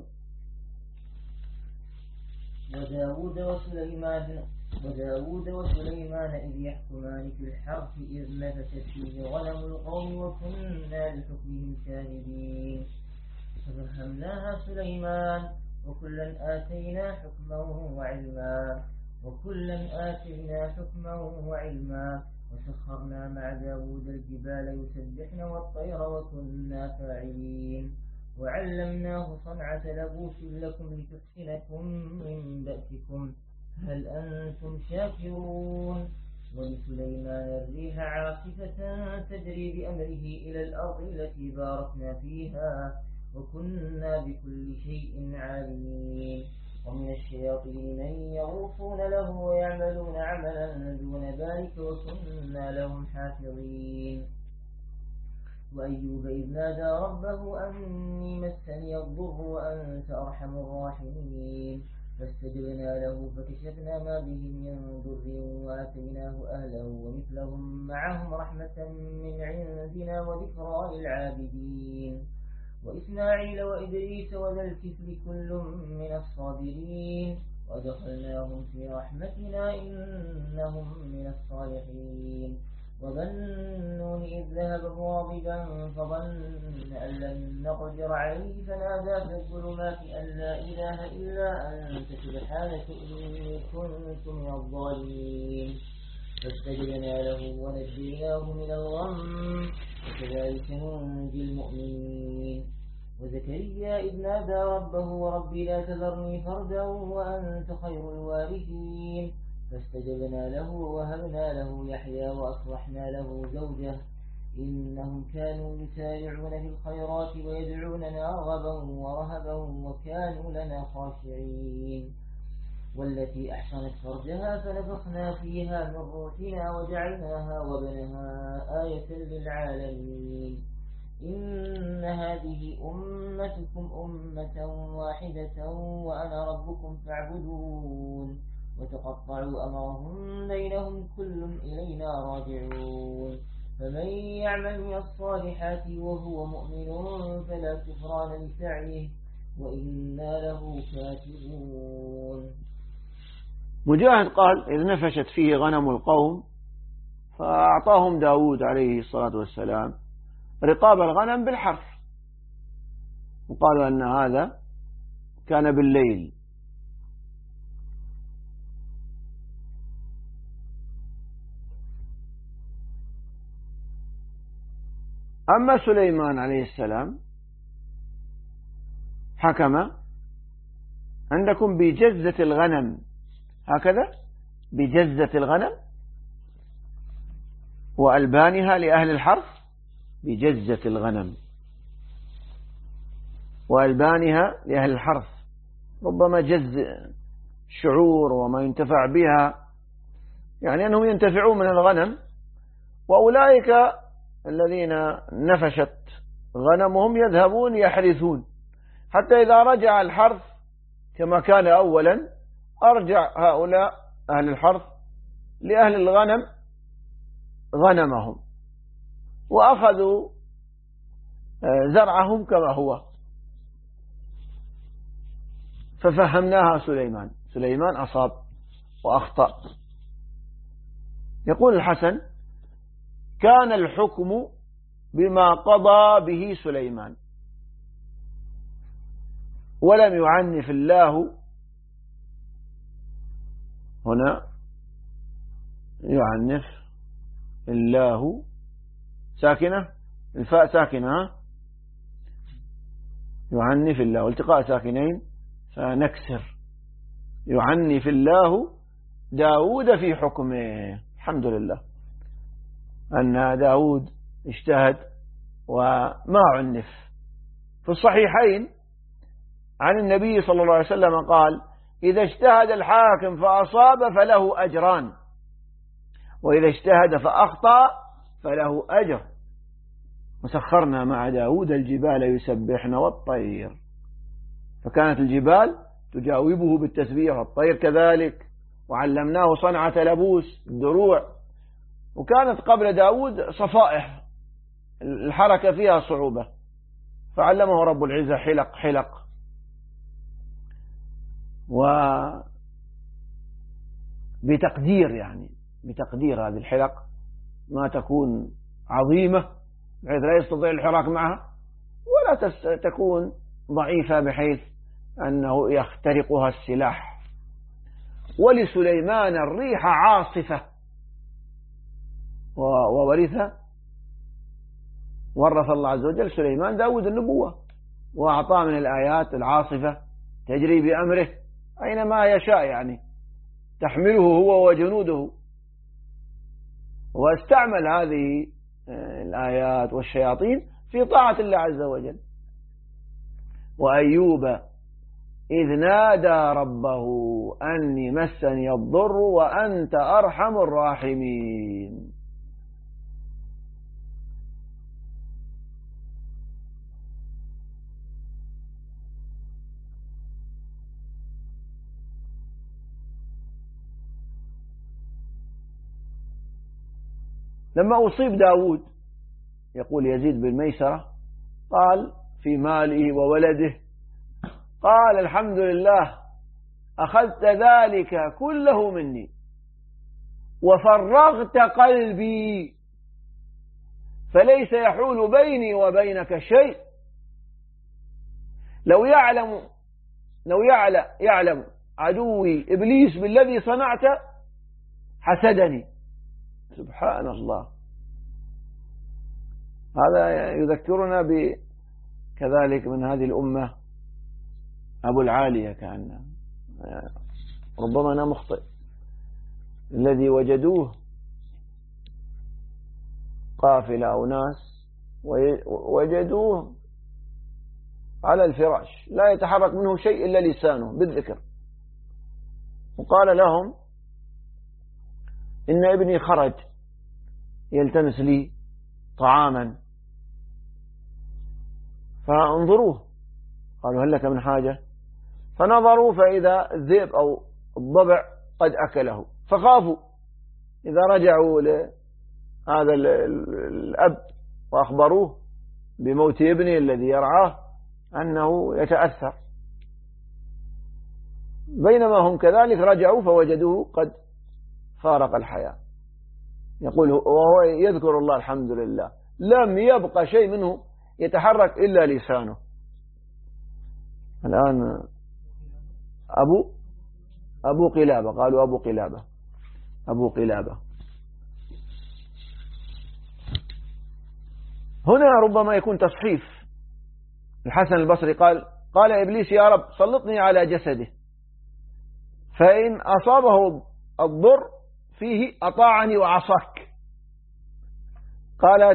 وداود وسليمان إذ يحكمان في الحرث إذ نفشت فيه غنم القوم وكنا لحكمهم شاهدين. ففهمناها سليمان وكلا آتينا حكما وعلما وسخرنا مع داود الجبال يسبحن والطير وكنا فاعلين. وعلمناه صنعة لبوس لكم لتحسنكم من بأسكم هل أنتم شاكرون. ولسليمان الريح عاصفة تجري بأمره إلى الأرض التي باركنا فيها وكنا بكل شيء عالمين. ومن الشياطين من يغوصون له ويعملون عملا دون ذلك وكنا لهم حافظين. وأيوب إذ نادى ربه أني مسني الضر وأنت أرحم الراحمين. فاستجبنا له فكشفنا ما به من ضر وآتيناه أهله ومثلهم معهم رحمة من عندنا وذكرى للعابدين. وإسماعيل وإدريس وذا الكفل كل من الصابرين وأدخلناهم في رحمتنا إنهم من الصالحين. وذا النون إذ ذهب مغاضبا فظن أن لن نقدر عليه فنادى في الظلمات أن لا إله إلا أنت سبحانك إني كنت من الظالمين. فاستجبنا له ونجيناه من الغم وكذلك ننجي المؤمنين. وزكريا إذ نادى ربه رب لا تذرني فردا وأنت خير الوارثين. فاستجبنا له وهبنا له يحيى وأصلحنا له زوجه إنهم كانوا يسارعون في الخيرات ويدعوننا رغبا ورهبا وكانوا لنا خاشعين. والتي أحصنت فرجها فنفخنا فيها من روحنا وجعلناها وابنها آية للعالمين. إن هذه أمتكم أمة واحدة وأنا ربكم فاعبدون. وتقطعوا أمرهم بينهم كل إلينا راجعون. فمن يعمل من الصالحات وهو مؤمن فلا كفران لسعيه وإنا له كاتبون. مجاهد قال إذ نفشت فيه غنم القوم فأعطاهم داود عليه الصلاة والسلام رقاب الغنم بالحرف، وقالوا أن هذا كان بالليل. أما سليمان عليه السلام حكم عندكم بجزة الغنم، هكذا بجزة الغنم وألبانها لأهل الحرث، بجزة الغنم وألبانها لأهل الحرث. ربما جز شعور وما ينتفع بها، يعني أنهم ينتفعون من الغنم، وأولئك الذين نفشت غنمهم يذهبون يحرثون، حتى إذا رجع الحرث كما كان أولا أرجع هؤلاء أهل الحرث لأهل الغنم غنمهم، وأخذوا زرعهم كما هو، ففهمناها سليمان أصاب وأخطأ. يقول الحسن: كان الحكم بما قضى به سليمان، ولم يعنف الله. هنا يعنف الله ساكنة، الفاء ساكنة، يعنف الله، التقاء ساكنين فنكسر. يعنف الله داود في حكمه. الحمد لله أن داود اجتهد وما عنف. في الصحيحين عن النبي صلى الله عليه وسلم قال: إذا اجتهد الحاكم فأصاب فله أجران، وإذا اجتهد فأخطأ فله أجر. وسخرنا مع داود الجبال يسبحن والطير، فكانت الجبال تجاوبه بالتسبيح والطير كذلك. وعلمناه صنعة لبوس، الدروع. وكانت قبل داود صفائح الحركة فيها صعوبة، فعلمه رب العزة حلق وبتقدير، يعني بتقدير هذه الحلق ما تكون عظيمة بحيث لا يستطيع الحراك معها، ولا تكون ضعيفة بحيث أنه يخترقها السلاح. ولسليمان الريح عاصفة، ورث الله عز وجل سليمان داود النبوة، وأعطاه من الآيات العاصفة تجري بأمره أينما يشاء، يعني تحمله هو وجنوده. واستعمل هذه الآيات والشياطين في طاعة الله عز وجل. وأيوب إذ نادى ربه أني مسني الضر وأنت أرحم الراحمين. لما أصيب داود، يقول يزيد بن ميسرة، قال في ماله وولده، قال: الحمد لله أخذت ذلك كله مني وفرغت قلبي، فليس يحول بيني وبينك شيء. لو يعلم عدوي إبليس بالذي صنعت حسدني. سبحان الله. هذا يذكرنا كذلك من هذه الأمة أبو العالية، كأنه ربما أنا مخطئ، الذي وجدوه قافلة أو ناس وجدوه على الفراش لا يتحرك منه شيء إلا لسانه بالذكر، وقال لهم: إن ابني خرج يلتمس لي طعاما فانظروه. قالوا: هل لك من حاجة؟ فنظروا فإذا الذئب أو الضبع قد أكله، فخافوا. إذا رجعوا لهذا الأب وأخبروه بموت ابنه الذي يرعاه أنه يتأثر. بينما هم كذلك رجعوا فوجدوه قد فارق الحياة. يقول وهو يذكر الله: الحمد لله لم يبقى شيء منه يتحرك إلا لسانه. الآن أبو قلابة، قالوا أبو قلابة. هنا ربما يكون تصحيف. الحسن البصري قال إبليس: يا رب سلطني على جسده، فإن أصابه الضر فيه أطاعني وعصاك. قال: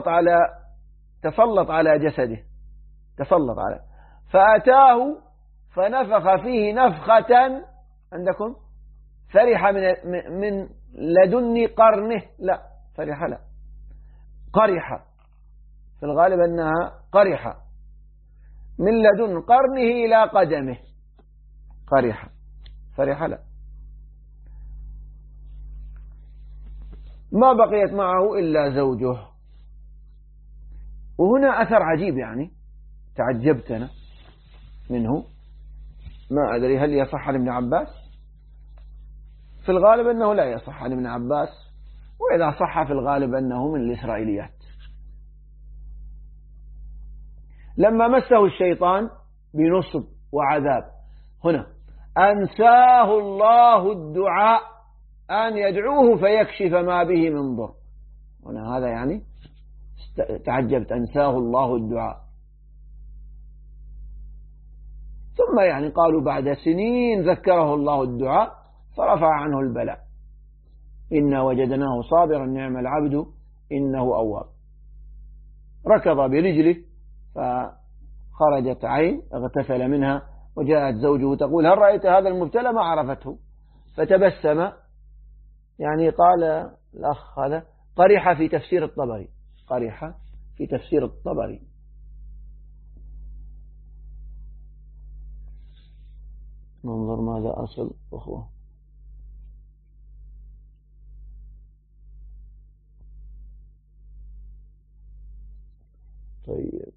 تسلط على جسده، تسلط على، فأتاه فنفخ فيه نفخة عندكم فرح من لدن قرنه، لا فرح لا قرح، في الغالب أنها قرح، من لدن قرنه إلى قدمه قرح، فرح لا. ما بقيت معه إلا زوجه وهنا أثر عجيب يعني تعجبت أنا منه، ما أدري هل يصح عن ابن عباس؟ في الغالب أنه لا يصح عن ابن عباس، وإذا صح في الغالب أنه من الإسرائيليات. لما مسه الشيطان بنصب وعذاب، هنا أنساه الله الدعاء أن يدعوه فيكشف ما به من ضر. هنا هذا يعني تعجبت، أنساه الله الدعاء. ثم يعني قالوا بعد سنين ذكره الله الدعاء فرفع عنه البلاء. إنا وجدناه صابرا نعم العبد إنه أواب. ركض برجله فخرجت عين اغتسل منها، وجاءت زوجه تقول هل رأيت هذا المبتلى؟ ما عرفته، فتبسم. يعني قال الأخ هذا قريحة في تفسير الطبري، قريحة في تفسير الطبري. ننظر ماذا أصل أخوة. طيب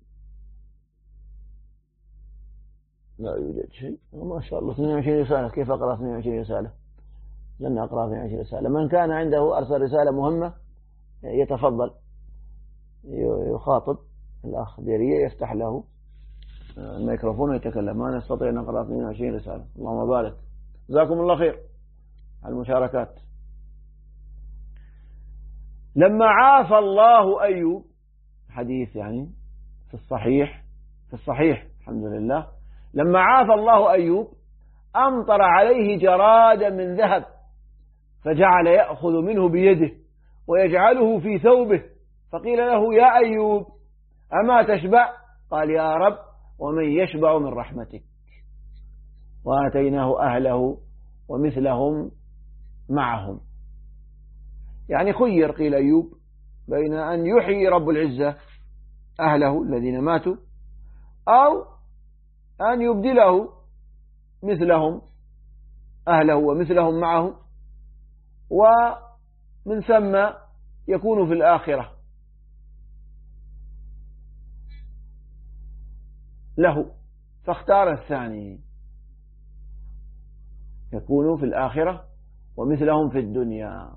لا يوجد شيء، ما شاء الله 22 رسالة. كيف أقرأ 22 رسالة؟ لن أقرأ 22 رسالة. من كان عنده أرسل رسالة مهمة يتفضل يخاطب الأخ ديرية يفتح له الميكروفون ويتكلم. ما نستطيع أن نقرأ 22 رسالة. اللهم بارك، جزاكم الله خير على المشاركات. لما عافى الله أيوب، حديث يعني في الصحيح الحمد لله، لما عافى الله أيوب أمطر عليه جرادا من ذهب، فجعل يأخذ منه بيده ويجعله في ثوبه، فقيل له يا أيوب أما تشبع؟ قال يا رب ومن يشبع من رحمتك. وآتيناه أهله ومثلهم معهم. يعني خير قيل أيوب بين أن يحيي رب العزة أهله الذين ماتوا أو أن يبدله مثلهم أهله ومثلهم معه، ومن ثم يكون في الآخرة له، فاختار الثاني، يكون في الآخرة ومثلهم في الدنيا،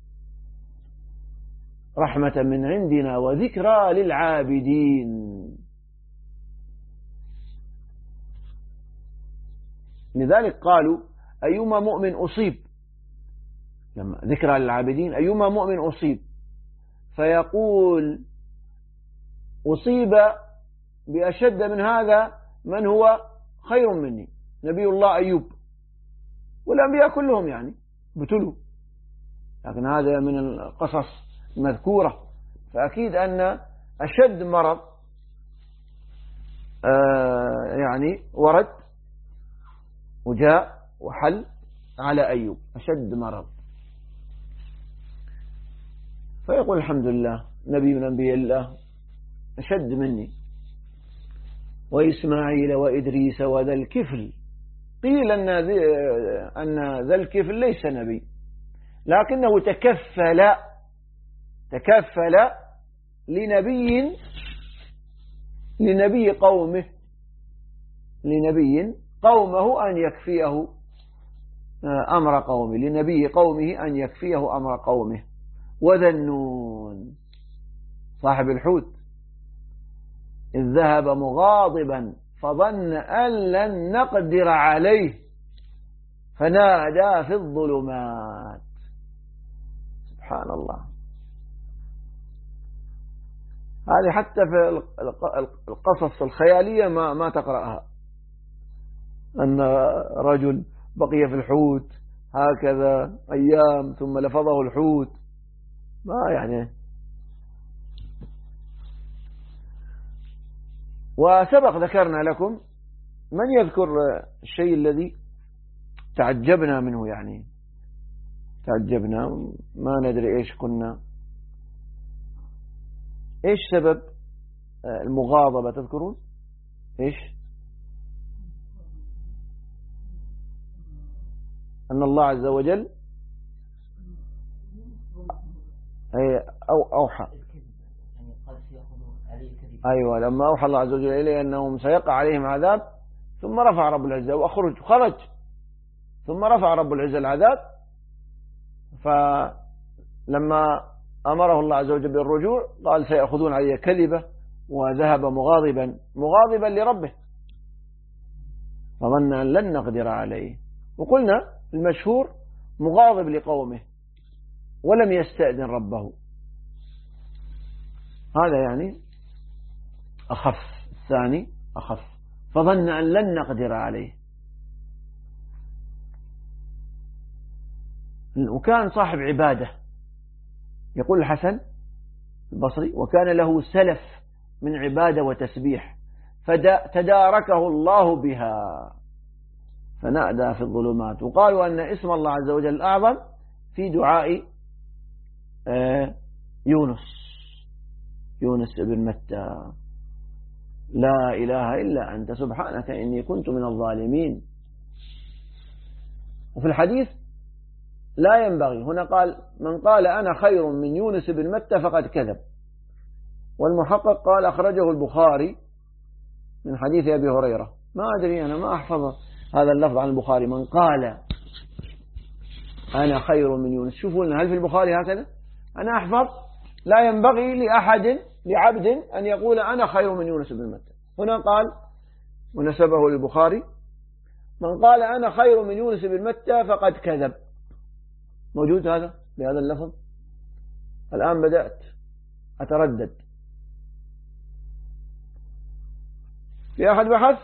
رحمة من عندنا وذكرى للعابدين. لذلك قالوا أيما مؤمن أصيب، لما ذكرى للعابدين أيما مؤمن أصيب فيقول أصيب بأشد من هذا من هو خير مني، نبي الله أيوب، والأنبياء كلهم يعني بتلوا، لكن هذا من القصص المذكورة، فأكيد أن أشد مرض يعني ورد وجاء وحل على أيوب، أشد مرض، فيقول الحمد لله نبي من أنبياء الله أشد مني. وإسماعيل وإدريس وذا الكفل، قيل أن ذا الكفل ليس نبي، لكنه تكفل لنبي قومه أن يكفيه أمر قومه، لنبي قومه أن يكفيه أمر قومه. وذا النون صاحب الحوت إذ ذهب مغاضبا فظن أن لن نقدر عليه فنادى في الظلمات. سبحان الله، هذه حتى في القصص الخيالية ما تقرأها، أن رجل بقي في الحوت هكذا أيام ثم لفظه الحوت، ما يعني. وسبق ذكرنا لكم، من يذكر الشيء الذي تعجبنا منه، يعني تعجبنا ما ندري إيش كنا، إيش سبب المغاضبة تذكرون؟ إيش؟ أن الله عز وجل أو أوحى، يعني قال سيأخذ عليه كذبا أيوة، لما أوحى الله عز وجل إليه أنهم سيقع عليهم عذاب ثم رفع رب العزة خرج ثم رفع رب العزة العذاب، فلما أمره الله عز وجل بالرجوع قال سيأخذون عليه كذبة، وذهب مغاضبا لربه، فظن أن لن نقدر عليه. وقلنا المشهور مغاضب لقومه ولم يستأذن ربه، هذا يعني أخف. الثاني أخف، فظن أن لن نقدر عليه. وكان صاحب عبادة، يقول الحسن البصري: وكان له سلف من عبادة وتسبيح فتداركه الله بها فنادى في الظلمات. وقالوا أن اسم الله عز وجل الأعظم في دعاء يونس بن متى: لا إله إلا أنت سبحانك إني كنت من الظالمين. وفي الحديث لا ينبغي، هنا قال: من قال أنا خير من يونس بن متى فقد كذب. والمحقق قال أخرجه البخاري من حديث أبي هريرة. ما أدري، أنا ما أحفظ هذا اللفظ عن البخاري: من قال أنا خير من يونس. شوفوا لنا هل في البخاري هكذا؟ أنا أحفظ لا ينبغي لعبد أن يقول أنا خير من يونس بن متى. هنا قال ونسبه للبخاري: من قال أنا خير من يونس بن متى فقد كذب. موجود هذا بهذا اللفظ؟ الآن بدأت أتردد. في أحد بحث؟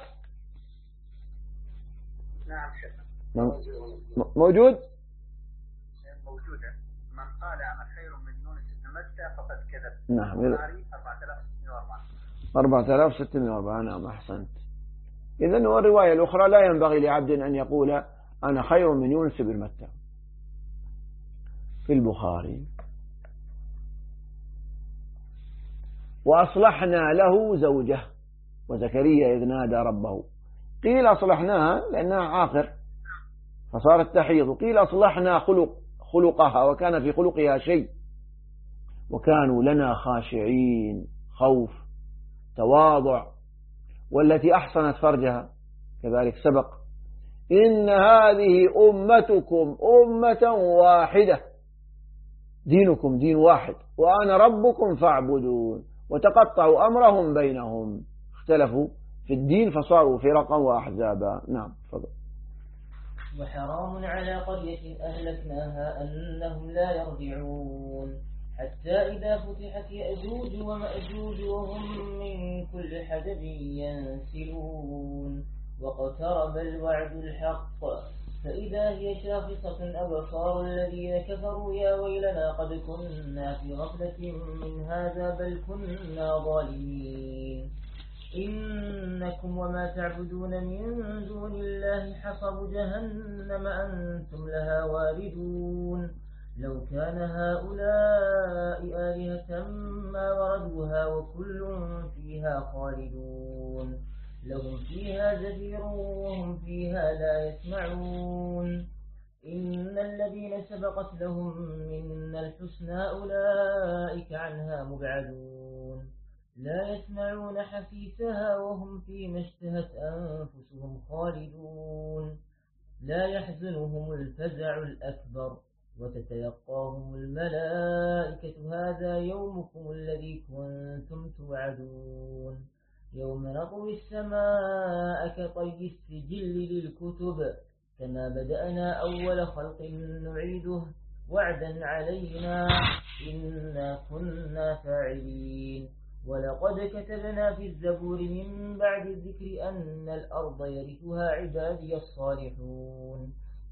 نعم شيخ موجود؟ موجودة. من قال أنا خير من يونس بن متى فقد كذب. نعم. 4604. 4604. نعم أحسنت. إذن والرواية الأخرى: لا ينبغي لعبد أن يقول أنا خير من يونس بن متى، في البخاري. وأصلحنا له زوجه وزكريا إذ نادى ربه. قيل أصلحناها لأنها عاقر فصارت تحيض، وقيل أصلحنا خلقها وكان في خلقها شيء، وكانوا لنا خاشعين، خوف، تواضع. والتي أحصنت فرجها كذلك سبق: إن هذه أمتكم أمة واحدة، دينكم دين واحد، وأنا ربكم فاعبدون. وتقطعوا أمرهم بينهم، اختلفوا في الدين فصاروا فرقا وأحزابا. نعم فضل. وحرام على قرية أهلكناها أنهم لا يرجعون حتى إذا فتحت يأجوج ومأجوج وهم من كل حدب ينسلون واقترب الوعد الحق فإذا هي شاخصة أبصار الذين كفروا يا ويلنا قد كنا في غفلة من هذا بل كنا ظالمين إنكم وما تعبدون من دون الله حصب جهنم أنتم لها واردون لو كان هؤلاء آلهة ما وردوها وكل فيها خالدون لهم فيها زفير وهم فيها لا يسمعون إن الذين سبقت لهم منا الحسنى أولئك عنها مبعدون لا يسمعون حسيسها وهم فيما اشتهت أنفسهم خالدون لا يحزنهم الفزع الأكبر وتتلقاهم الملائكة هذا يومكم الذي كنتم توعدون يوم نطوي السماء كطي السجل للكتب كما بدأنا أول خلق نعيده وعدا علينا إنا كنا فاعلين ولقد كتبنا في الزبور من بعد الذكر أن الأرض يرثها عبادي الصالحون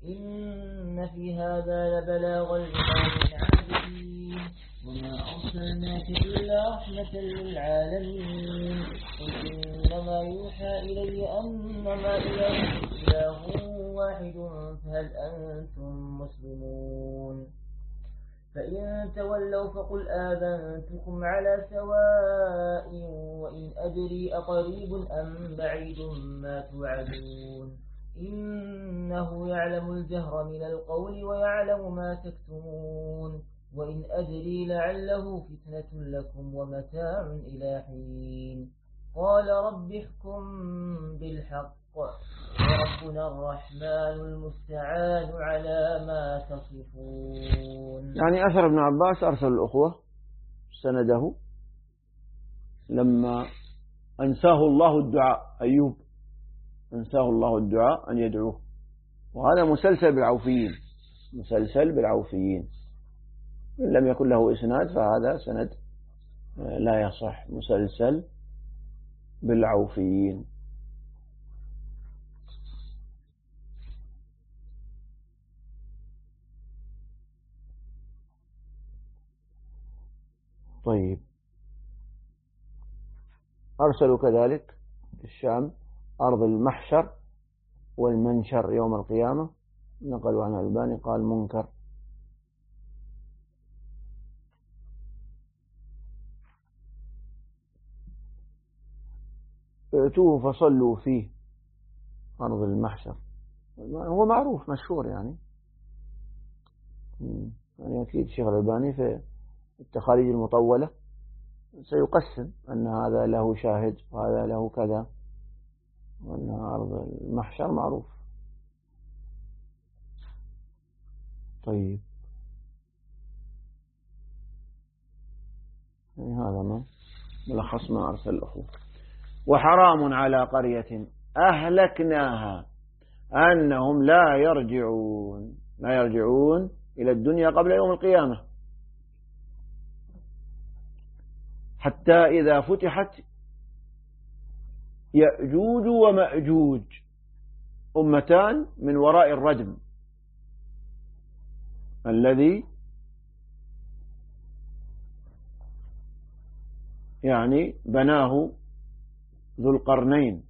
إن في هذا لبلاغا لقوم عابدين وما أرسلناك إلا رحمة للعالمين قل إنما يوحى إلي أنما إله واحد فهل أنتم مسلمون فإن تولوا فقل آذنتكم على سواء وإن أدري أقريب أم بعيد ما توعدون إنه يعلم الجهر من القول ويعلم ما تكتمون وإن أدري لعله فتنة لكم ومتاع إلى حين. قال رب احكم بالحق وربنا الرحمن المستعان على ما تصفون. يعني أثر ابن عباس أرسل الأخوة سنده لما أنساه الله الدعاء، أيوب أنساه الله الدعاء أن يدعوه، وهذا مسلسل بالعوفيين، مسلسل بالعوفيين، إن لم يكن له إسناد فهذا سند لا يصح، مسلسل بالعوفيين. طيب، أرسلوا كذلك في الشام أرض المحشر والمنشر يوم القيامة، نقلوا عن الألباني قال منكر. ائتوه فصلوا فيه، أرض المحشر هو معروف مشهور يعني أكيد الشيخ الألباني في التخاريج المطولة سيقسم أن هذا له شاهد وهذا له كذا، وأن أرض المحشر معروف. طيب، يعني هذا ما ملخص ما أرسل الأخوة. وحرام على قرية أهلكناها أنهم لا يرجعون إلى الدنيا قبل يوم القيامة، حتى إذا فتحت يأجوج ومأجوج، أمتان من وراء الردم الذي يعني بناه ذو القرنين،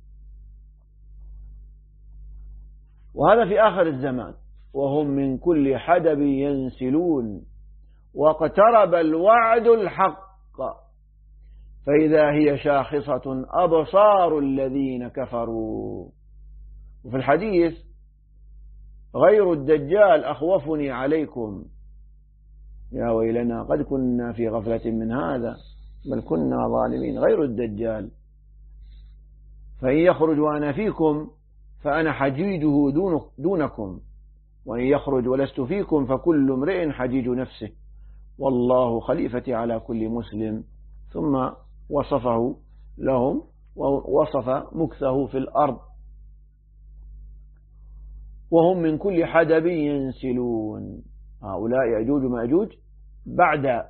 وهذا في آخر الزمان، وهم من كل حدب ينسلون واقترب الوعد الحق فإذا هي شاخصة أبصار الذين كفروا. وفي الحديث غير الدجال أخوفني عليكم، يا ويلنا قد كنا في غفلة من هذا بل كنا ظالمين. غير الدجال فإن يخرج وأنا فيكم فأنا حجيجه دونكم، وإن يخرج ولست فيكم فكل امرئ حجيج نفسه، والله خليفتي على كل مسلم. ثم وصفه لهم ووصف مكثه في الأرض. وهم من كل حدب ينسلون، هؤلاء يأجوج ومأجوج بعد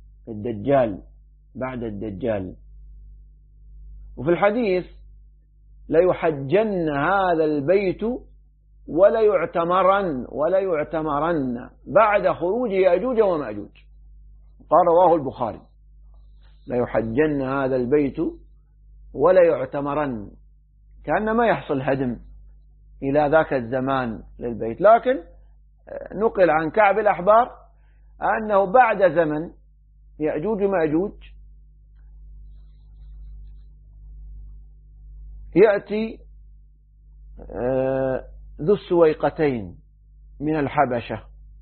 الدجال. وفي الحديث ليحجن هذا البيت ولا يعتمرن بعد خروج يأجوج ومأجوج، قال رواه البخاري. ليحجن هذا البيت ولا يعتمرن، كأن ما يحصل هدم إلى ذاك الزمان للبيت، لكن نقل عن كعب الأحبار أنه بعد زمن يأجوج ومأجوج يأتي ذو السويقتين من الحبشة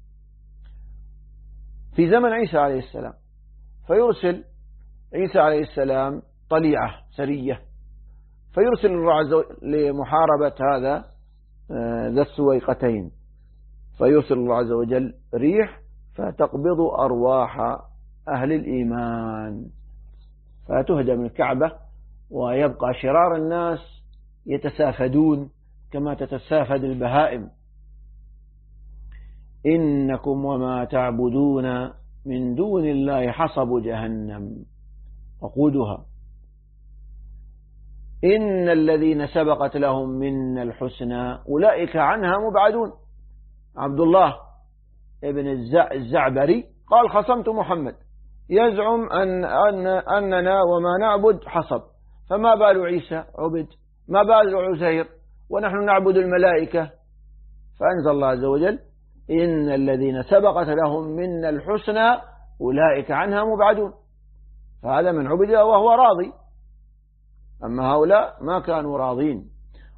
في زمن عيسى عليه السلام، فيرسل عيسى عليه السلام طليعة سرية، فيرسل الله لمحاربة هذا ذا السويقتين، فيرسل الله عز وجل ريح فتقبض أرواح أهل الإيمان فتهدم الكعبة، ويبقى شرار الناس يتسافدون كما تتسافد البهائم. إنكم وما تعبدون من دون الله حصب جهنم وقودها إن الذين سبقت لهم من الحسنى أولئك عنها مبعدون. عبد الله ابن الزعبري قال خصمت محمد يزعم أننا وما نعبد حصب، فما بال عيسى عبد، ما بال عزير ونحن نعبد الملائكة؟ فأنزل الله عز وجل إن الذين سبقت لهم من الحسنى أولئك عنها مبعدون، فهذا من عبد وهو راضي، أما هؤلاء ما كانوا راضين.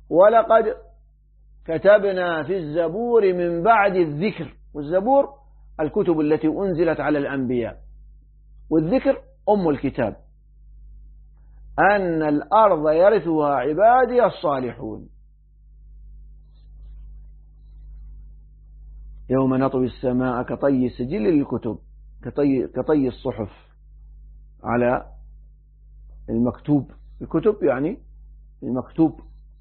ولقد كتبنا في الزبور من بعد الذكر، والزبور الكتب التي أنزلت على الأنبياء، والذكر أم الكتاب، أن الأرض يرثها عبادي الصالحون. يوم نطوي السماء كطي السجل للكتب، كطي الصحف على المكتوب. الكتب يعني المكتوب.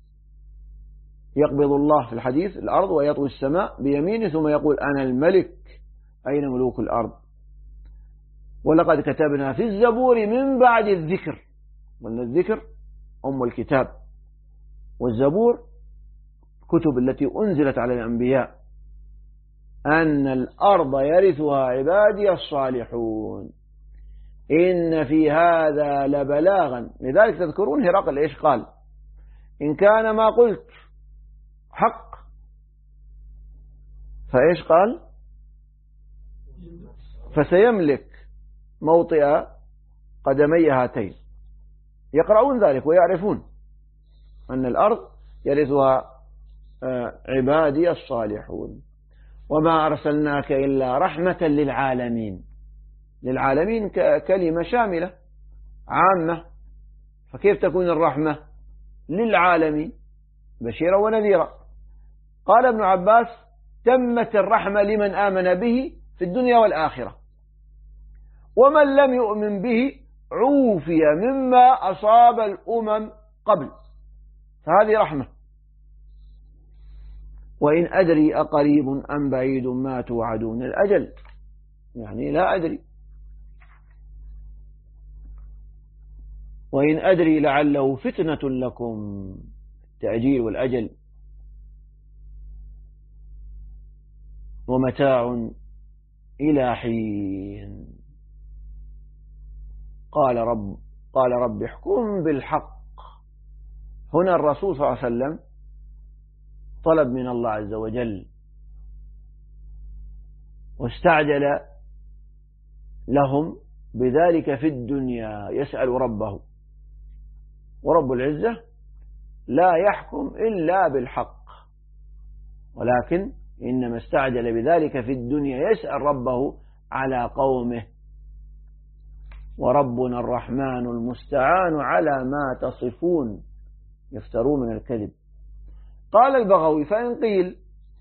يقبض الله في الحديث الأرض ويطوي السماء بيمينه ثم يقول أنا الملك أين ملوك الأرض. ولقد كتبنا في الزبور من بعد الذكر، وأن الذكر أم الكتاب، والزبور كتب التي أنزلت على الأنبياء، أن الأرض يرثها عبادي الصالحون. إن في هذا لبلاغا. لذلك تذكرون هرقل إيش قال؟ إن كان ما قلت حق فإيش قال؟ فسيملك موطئ قدمي هاتين. يقرؤون ذلك ويعرفون أن الأرض يرثها عبادي الصالحون. وما أرسلناك إلا رحمة للعالمين. للعالمين كلمة شاملة عامة، فكيف تكون الرحمة للعالمين؟ بشيرا ونذيرا. قال ابن عباس تمت الرحمة لمن آمن به في الدنيا والآخرة، ومن لم يؤمن به عوفي مما أصاب الأمم قبل، فهذه رحمة. وإن أدري أقريب أم بعيد ما توعدون. الأجل يعني لا أدري. وإن أدري لعله فتنة لكم. التأجيل والأجل. ومتاع إلى حين. قال رب احكم بالحق. هنا الرسول صلى الله عليه وسلم طلب من الله عز وجل واستعجل لهم بذلك في الدنيا، يسأل ربه، ورب العزة لا يحكم إلا بالحق، ولكن إنما استعجل بذلك في الدنيا يسأل ربه على قومه. وربنا الرحمن المستعان على ما تصفون، يفترون من الكذب. قال البغوي فإن قيل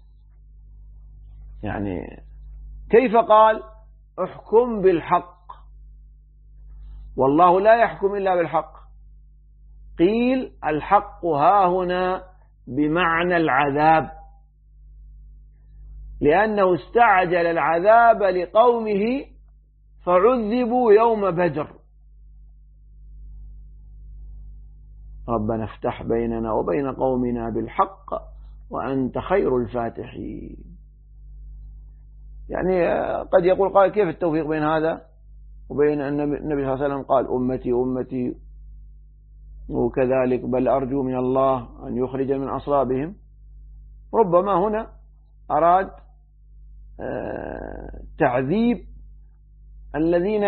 يعني كيف قال احكم بالحق والله لا يحكم إلا بالحق؟ قيل الحق هاهنا بمعنى العذاب، لأنه استعجل العذاب لقومه فعذبوا يوم بدر. ربنا افتح بيننا وبين قومنا بالحق وأنت خير الفاتحين. يعني قد يقول قال كيف التوفيق بين هذا وبين أن النبي صلى الله عليه وسلم قال أمتي أمتي، وكذلك بل أرجو من الله أن يخرج من أصلابهم. ربما هنا أراد تعذيب الذين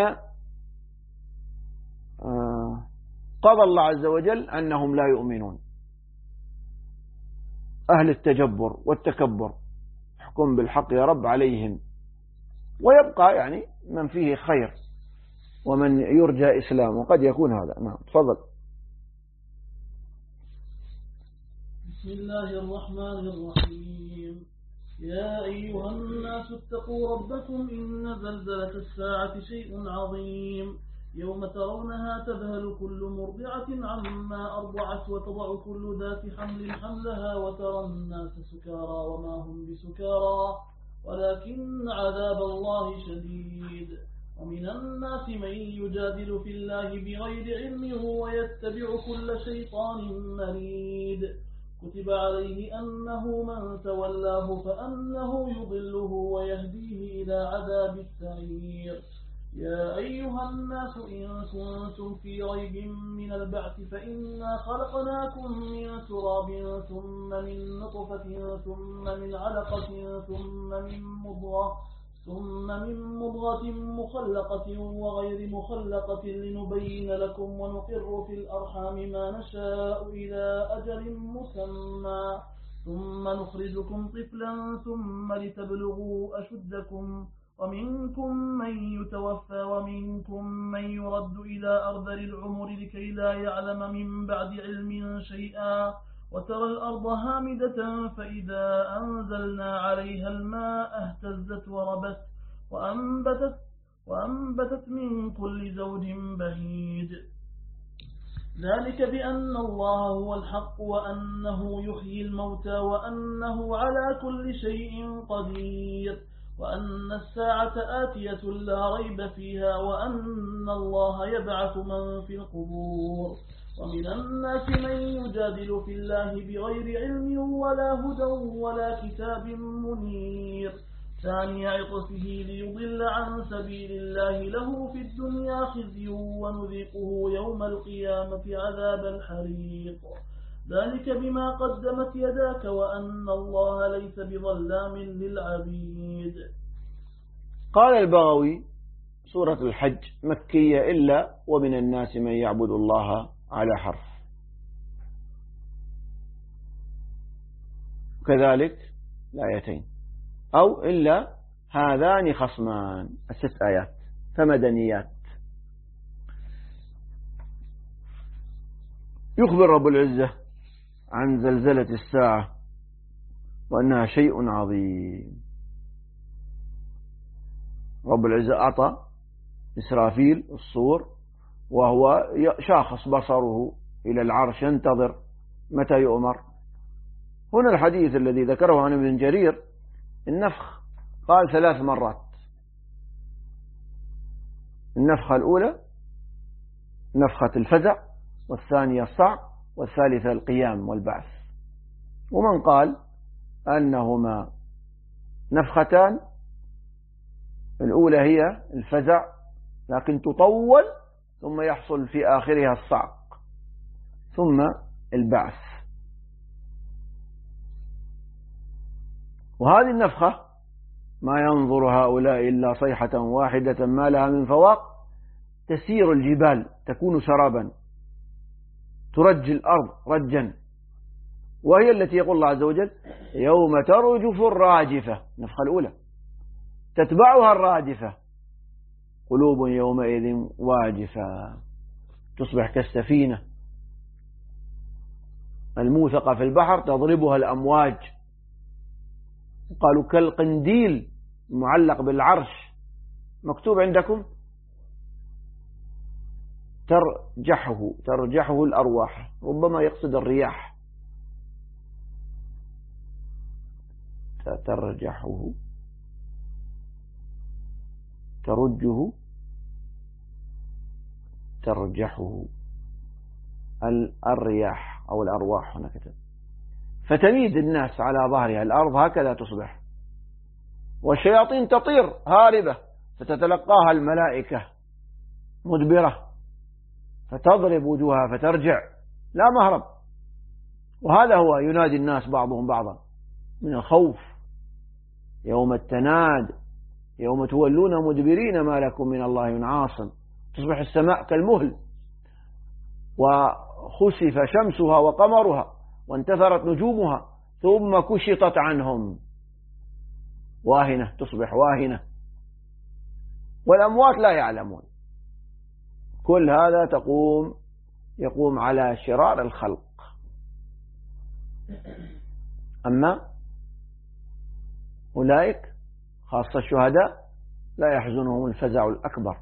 قضى الله عز وجل أنهم لا يؤمنون، أهل التجبر والتكبر. احكم بالحق يا رب عليهم، ويبقى يعني من فيه خير ومن يرجى إسلام، وقد يكون هذا. نعم تفضل. بسم الله الرحمن الرحيم. يا أيها الناس اتقوا ربكم إن زلزلة الساعة شيء عظيم، يوم ترونها تذهل كل مرضعة عما أرضعت وتضع كل ذات حمل حملها وترى الناس سكارى وما هم بسكارى ولكن عذاب الله شديد. ومن الناس من يجادل في الله بغير علم ويتبع كل شيطان مريد. كتب عليه أنه من تولاه فأنه يضله ويهديه إلى عذاب السعير. يا أيها الناس إن كنتم في ريب من البعث فإنا خلقناكم من تراب ثم من نطفة ثم من علقة ثم من مضغة مخلقة وغير مخلقة لنبين لكم ونقر في الأرحام ما نشاء إلى أجل مسمى ثم نخرجكم طفلا ثم لتبلغوا أشدكم ومنكم من يتوفى ومنكم من يرد إلى أرذل العمر لكي لا يعلم من بعد علم شيئا وترى الأرض هامدة فإذا أنزلنا عليها الماء اهتزت وربت وأنبتت من كل زوج بهيج ذلك بأن الله هو الحق وأنه يحيي الموتى وأنه على كل شيء قدير وأن الساعة آتية لا ريب فيها وأن الله يبعث من في القبور ومن الناس من يجادل في الله بغير علم ولا هدى ولا كتاب منير ثاني عطفه ليضل عن سبيل الله له في الدنيا خزي ونذيقه يوم القيامة عذاب الحريق ذلك بما قدمت يداك وأن الله ليس بظلام للعبيد. قال البغوي: سورة الحج مكية إلا ومن الناس من يعبد الله على حرف. كذلك الآيتين أو إلا هذان خصمان 6 آيات فمدنيات. يخبر رب العزة عن زلزلة الساعة وأنها شيء عظيم. رب العزة أعطى إسرافيل الصور وهو شاخص بصره إلى العرش ينتظر متى يؤمر. هنا الحديث الذي ذكره عن ابن جرير النفخ قال 3 مرات. النفخة الأولى نفخة الفزع والثانية الصعق والثالثة القيام والبعث. ومن قال أنهما نفختان الأولى هي الفزع لكن تطول ثم يحصل في آخرها الصعق ثم البعث. وهذه النفخة ما ينظر هؤلاء إلا صيحة واحدة ما لها من فواق تسير الجبال تكون سرابا ترج الأرض رجا وهي التي يقول الله عز وجل يوم ترجف الراجفة. النفخة الأولى تتبعها الرادفة قلوب يومئذ واجفة تصبح كالسفينة الموثقة في البحر تضربها الأمواج. قالوا كالقنديل معلق بالعرش مكتوب عندكم ترجحه الأرواح ربما يقصد الرياح ترجحه الرياح أو الأرواح هنا كتب. فتميد الناس على ظهرها الأرض هكذا تصبح والشياطين تطير هاربة فتتلقاها الملائكة مدبرة فتضرب وجوهها فترجع لا مهرب. وهذا هو ينادي الناس بعضهم بعضا من الخوف يوم التناد يوم تولون مدبرين ما لكم من الله من عاصم. تصبح السماء كالمهل وخسف شمسها وقمرها وانتثرت نجومها ثم كشطت عنهم واهنة تصبح واهنة والأموات لا يعلمون. كل هذا يقوم على شرار الخلق. أما أولئك خاصة الشهداء لا يحزنهم الفزع الأكبر.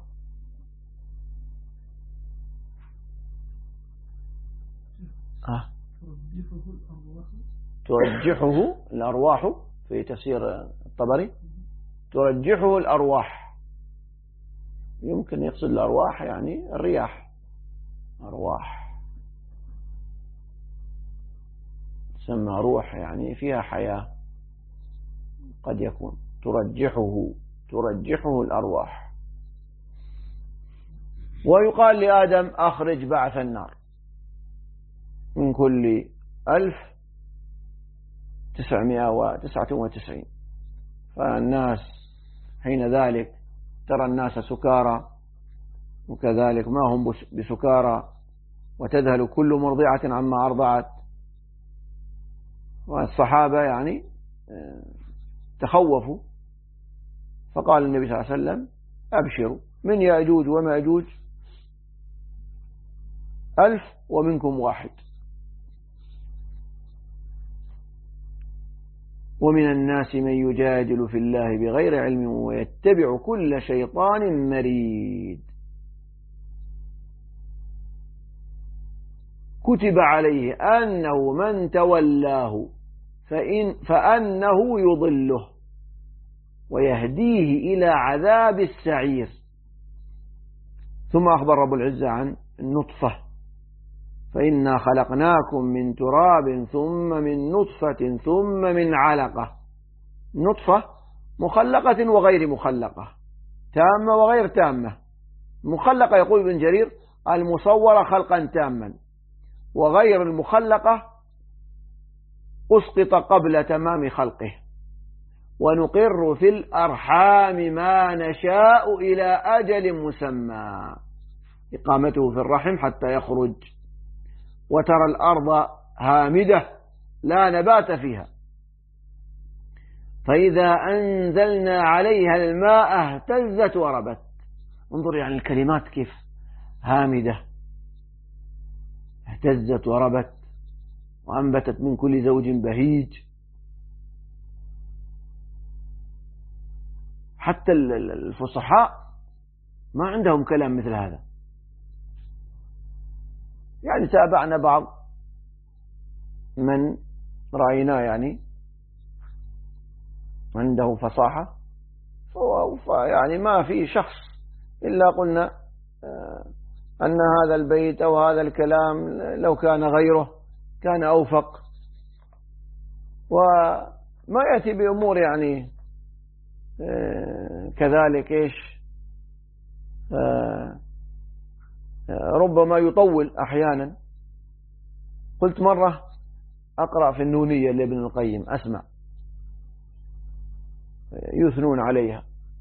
ترجحه الأرواح في تفسير الطبري ترجحه الأرواح يمكن يقصد الأرواح يعني الرياح أرواح تسمى روح يعني فيها حياة قد يكون ترجحه الأرواح. ويقال لآدم أخرج بعث النار من كل 1999. فالناس حين ذلك ترى الناس سكارى وكذلك ما هم بسكارى وتذهل كل مرضعة عما أرضعت. والصحابة يعني تخوفوا فقال النبي صلى الله عليه وسلم أبشروا من يأجوج ومأجوج 1000 ومنكم 1. ومن الناس من يجادل في الله بغير علم ويتبع كل شيطان مريد كتب عليه أنه من تولاه فأنه يضله ويهديه إلى عذاب السعير. ثم أخبر رب العزة عن النطفة فإنا خلقناكم من تراب ثم من نطفة ثم من علقة. نطفة مخلقة وغير مخلقة، تامة وغير تامة. مخلقة يقول ابن جرير المصورة خلقا تاما، وغير المخلقة أسقط قبل تمام خلقه. ونقر في الأرحام ما نشاء إلى أجل مسمى، إقامته في الرحم حتى يخرج. وترى الأرض هامدة لا نبات فيها فإذا أنزلنا عليها الماء اهتزت وربت. انظر يعني الكلمات كيف هامدة، اهتزت وربت وأنبتت من كل زوج بهيج. حتى الفصحاء ما عندهم كلام مثل هذا. يعني تابعنا بعض من رأيناه يعني عنده فصاحة، يعني ما في شخص إلا قلنا أن هذا البيت أو هذا الكلام لو كان غيره كان أوفق. وما يأتي بأمور يعني كذلك ربما يطول أحيانا. قلت مرة أقرأ في النونية لابن القيم، أسمع يثنون عليها،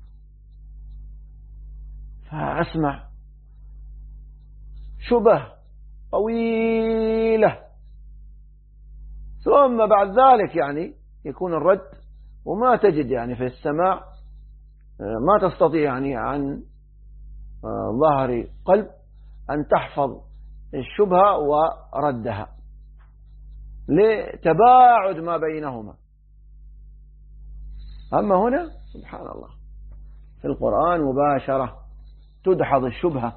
فأسمع شبه طويلة، ثم بعد ذلك يعني يكون الرد، وما تجد يعني في السماع ما تستطيع يعني عن ظهر قلب أن تحفظ الشبهة وردها لتباعد ما بينهما. أما هنا سبحان الله في القرآن مباشرة تدحض الشبهة.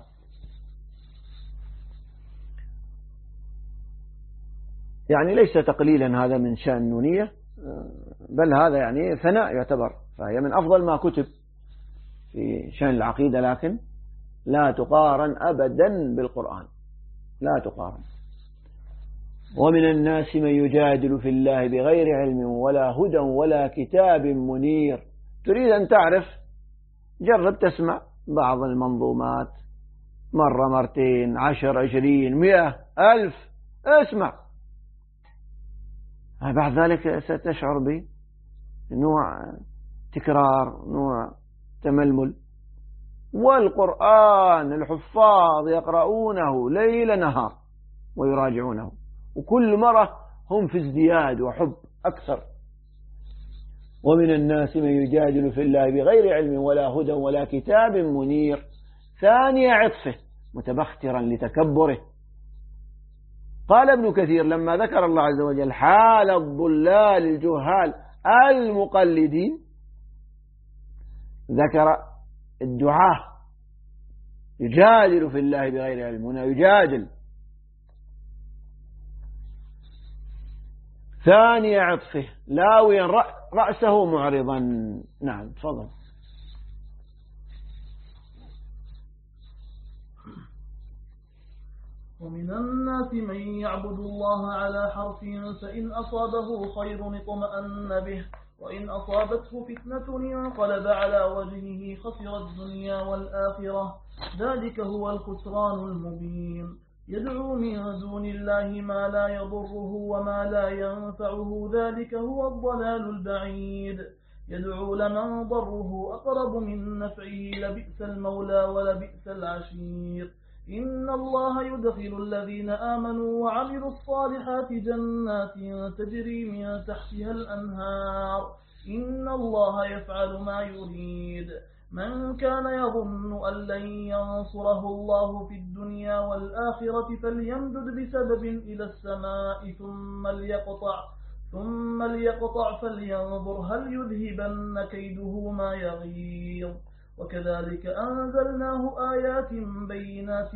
يعني ليس تقليلا هذا من شأن النونية، بل هذا يعني ثناء يعتبر، فهي من أفضل ما كتب في شأن العقيدة، لكن لا تقارن أبدا بالقرآن، لا تقارن. ومن الناس من يجادل في الله بغير علم ولا هدى ولا كتاب منير. تريد أن تعرف جرب تسمع بعض المنظومات مرة مرتين 10 20 100 1000 اسمع، بعد ذلك ستشعر بنوع تكرار، نوع تململ. والقرآن الحفاظ يقرؤونه ليل نهار ويراجعونه، وكل مرة هم في ازدياد وحب أكثر. ومن الناس من يجادل في الله بغير علم ولا هدى ولا كتاب منير. ثاني عطفه متبخترا لتكبره. قال ابن كثير لما ذكر الله عز وجل حال الضلال الجهال المقلدين ذكر الدعاة يجادل في الله بغير علم، هنا يجادل. ثاني عطفه لاويا رأسه معرضا. نعم تفضل. ومن الناس من يعبد الله على حرف فإن أصابه خير اطمأن به وإن أصابته فتنة انقلب على وجهه خسر الدنيا والآخرة ذلك هو الخسران المبين. يدعو من دون الله ما لا يضره وما لا ينفعه ذلك هو الضلال البعيد. يدعو لمن ضره أقرب من نفعه لبئس المولى ولبئس العشير. إن الله يدخل الذين آمنوا وعملوا الصالحات جنات تجري من تحتها الأنهار إن الله يفعل ما يريد. من كان يظن أن لن ينصره الله في الدنيا والآخرة فليمدد بسبب إلى السماء ثم ليقطع فلينظر هل يذهبن كيده ما يغيظ. وكذلك أنزلناه آيات بينات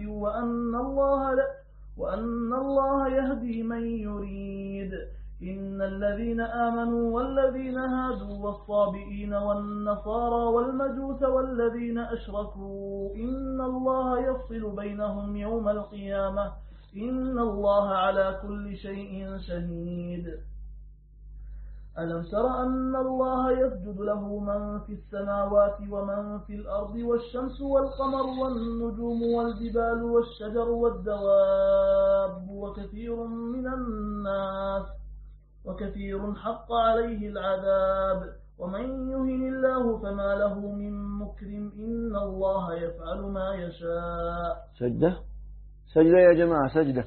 وأن الله يهدي من يريد. إن الذين آمنوا والذين هادوا والصابئين والنصارى والمجوس والذين أشركوا إن الله يفصل بينهم يوم القيامة إن الله على كل شيء شهيد. ألم تر أن الله يسجد له من في السماوات ومن في الأرض والشمس والقمر والنجوم والجبال والشجر والدواب وكثير حق عليه العذاب ومن يهن الله فما له من مكرم إن الله يفعل ما يشاء. سجدة يا جماعة، سجدة.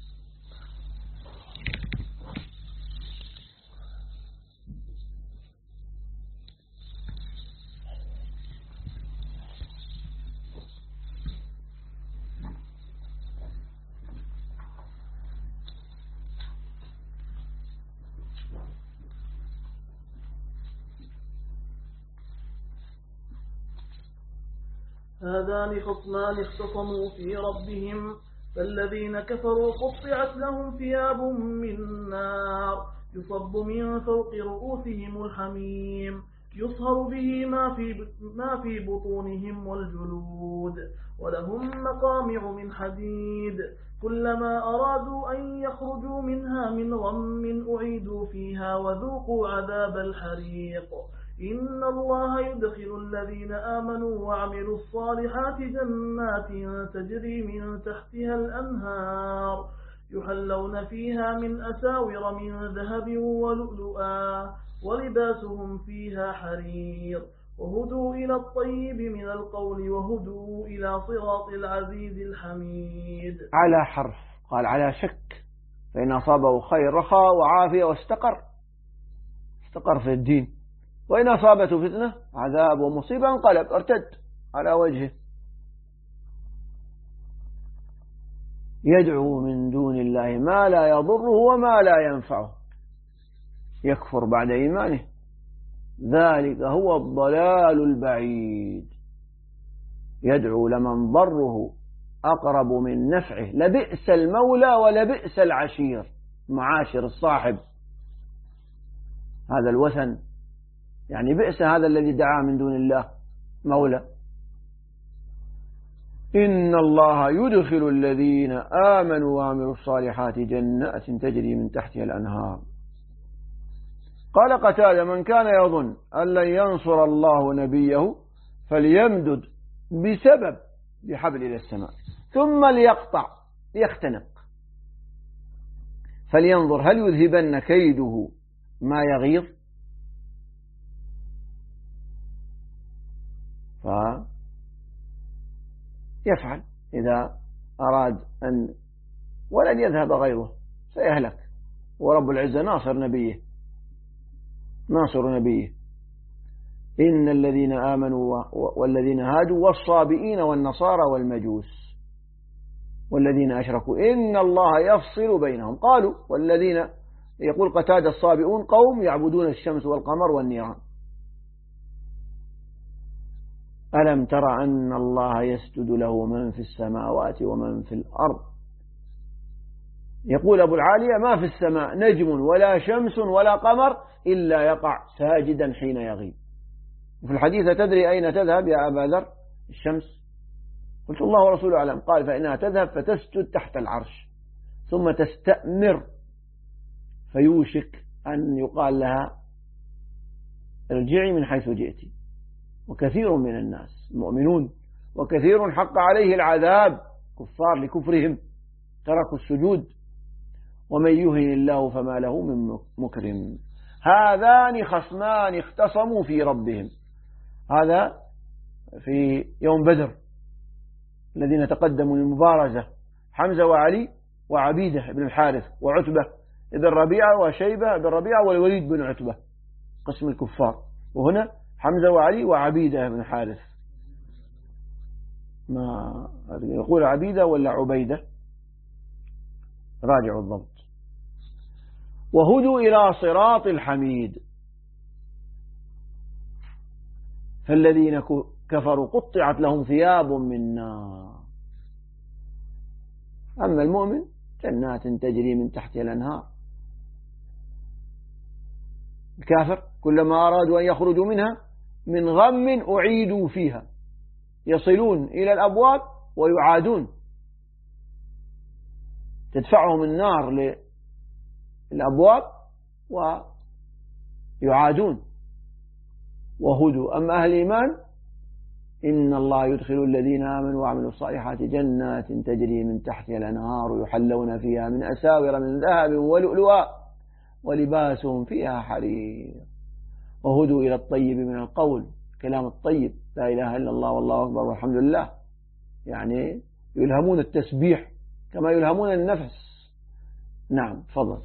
هذان خصمان اختصموا في ربهم فالذين كفروا قطعت لهم ثياب من نار يصب من فوق رؤوسهم الحميم يصهر به ما في بطونهم والجلود ولهم مقامع من حديد كلما أرادوا أن يخرجوا منها من غم أعيدوا فيها وذوقوا عذاب الحريق. إن الله يدخل الذين آمنوا وعملوا الصالحات جنات تجري من تحتها الأنهار يحلون فيها من أساور من ذهب ولؤلؤا ولباسهم فيها حرير وهدوا إلى الطيب من القول وهدوا إلى صراط العزيز الحميد. على حرف قال على شك، فإن أصابه خير رخاء وعافية واستقر في الدين، وإن أصابته فتنة عذاب ومصيبة انقلب ارتد على وجهه. يدعو من دون الله ما لا يضره وما لا ينفعه يكفر بعد إيمانه ذلك هو الضلال البعيد. يدعو لمن ضره أقرب من نفعه لبئس المولى ولبئس العشير. معاشر الصاحب هذا الوثن، يعني بئس هذا الذي دعا من دون الله مولى. إن الله يدخل الذين آمنوا وعملوا الصالحات جنات تجري من تحتها الأنهار. قال قتادة من كان يظن أن لن ينصر الله نبيه فليمدد بسبب بحبل إلى السماء ثم ليختنق فلينظر هل يذهبن كيده ما يغيظ. فيفعل إذا أراد أن ولن يذهب غيره سيهلك، ورب العزة ناصر نبيه. إن الذين آمنوا والذين هادوا والصابئين والنصارى والمجوس والذين أشركوا إن الله يفصل بينهم. قالوا والذين يقول قتادة الصابئون قوم يعبدون الشمس والقمر والنيران. ألم تر أن الله يسجد له من في السماوات ومن في الأرض. يقول أبو العالية ما في السماء نجم ولا شمس ولا قمر إلا يقع ساجدا حين يغيب. وفي الحديث تدري أين تذهب يا أبا ذر الشمس؟ قلت الله ورسوله أعلم. قال فإنها تذهب فتسجد تحت العرش ثم تستأمر فيوشك أن يقال لها ارجعي من حيث جئتي. وكثير من الناس مؤمنون وكثير حق عليه العذاب كفار لكفرهم تركوا السجود. ومن يهن الله فما له من مكرم. هذان خصمان اختصموا في ربهم. هذا في يوم بدر الذين تقدموا للمبارزة حمزة وعلي وعبيدة بن الحارث وعتبة بن ربيعة وشيبة بن ربيعة والوليد بن عتبة. قسم الكفار. وهنا حمزة وعلي وعبيدة بن حارث، ما يقول عبيدة ولا عبيدة، راجعوا الضبط. وهدوا إلى صراط الحميد، فالذين كفروا قطعت لهم ثياب من نار. أما المؤمن جنات تجري من تحتها الأنهار. الكافر كلما أرادوا أن يخرجوا منها من غم أعيدوا فيها، يصلون إلى الأبواب ويعادون، تدفعهم النار للأبواب ويعادون. وهدوا. أما أهل الإيمان إن الله يدخل الذين آمنوا وعملوا الصالحات جنات تجري من تحتها الأنهار يحلون فيها من أساور من ذهب ولؤلؤا ولباسهم فيها حرير. وهدوا إلى الطيب من القول، كلام الطيب، لا إله إلا الله والله أكبر والحمد لله، يعني يلهمون التسبيح كما يلهمون النفس. نعم فضل.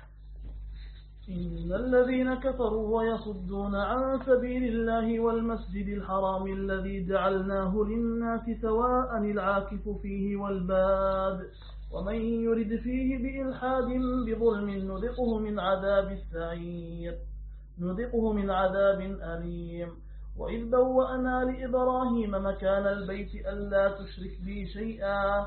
إن الذين كفروا ويصدون عن سبيل الله والمسجد الحرام الذي جعلناه للناس سواء العاكف فيه والباد ومن يرد فيه بإلحاد بظلم نذقه من عذاب أليم. وإذ بوأنا لإبراهيم مكان البيت ألا تشرك بي شيئا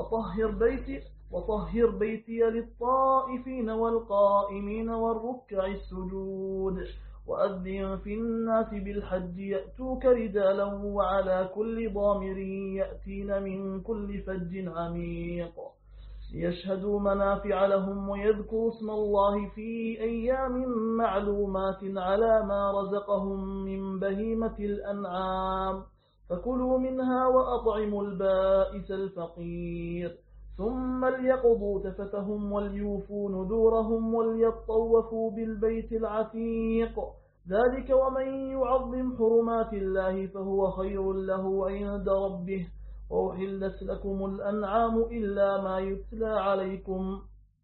وطهر بيتي للطائفين والقائمين والركع السجود وأذن في الناس بالحج يأتوك رجالا وعلى كل ضامر يأتين من كل فج عميق ليشهدوا منافع لهم ويذكروا اسم الله في أيام معلومات على ما رزقهم من بهيمة الأنعام فكلوا منها وأطعموا البائس الفقير ثم ليقضوا تفتهم وليوفوا نذورهم وليطوفوا بالبيت العتيق ذلك ومن يعظم حرمات الله فهو خير له عند ربه وأحلت لكم الأنعام إلا ما يتلى عليكم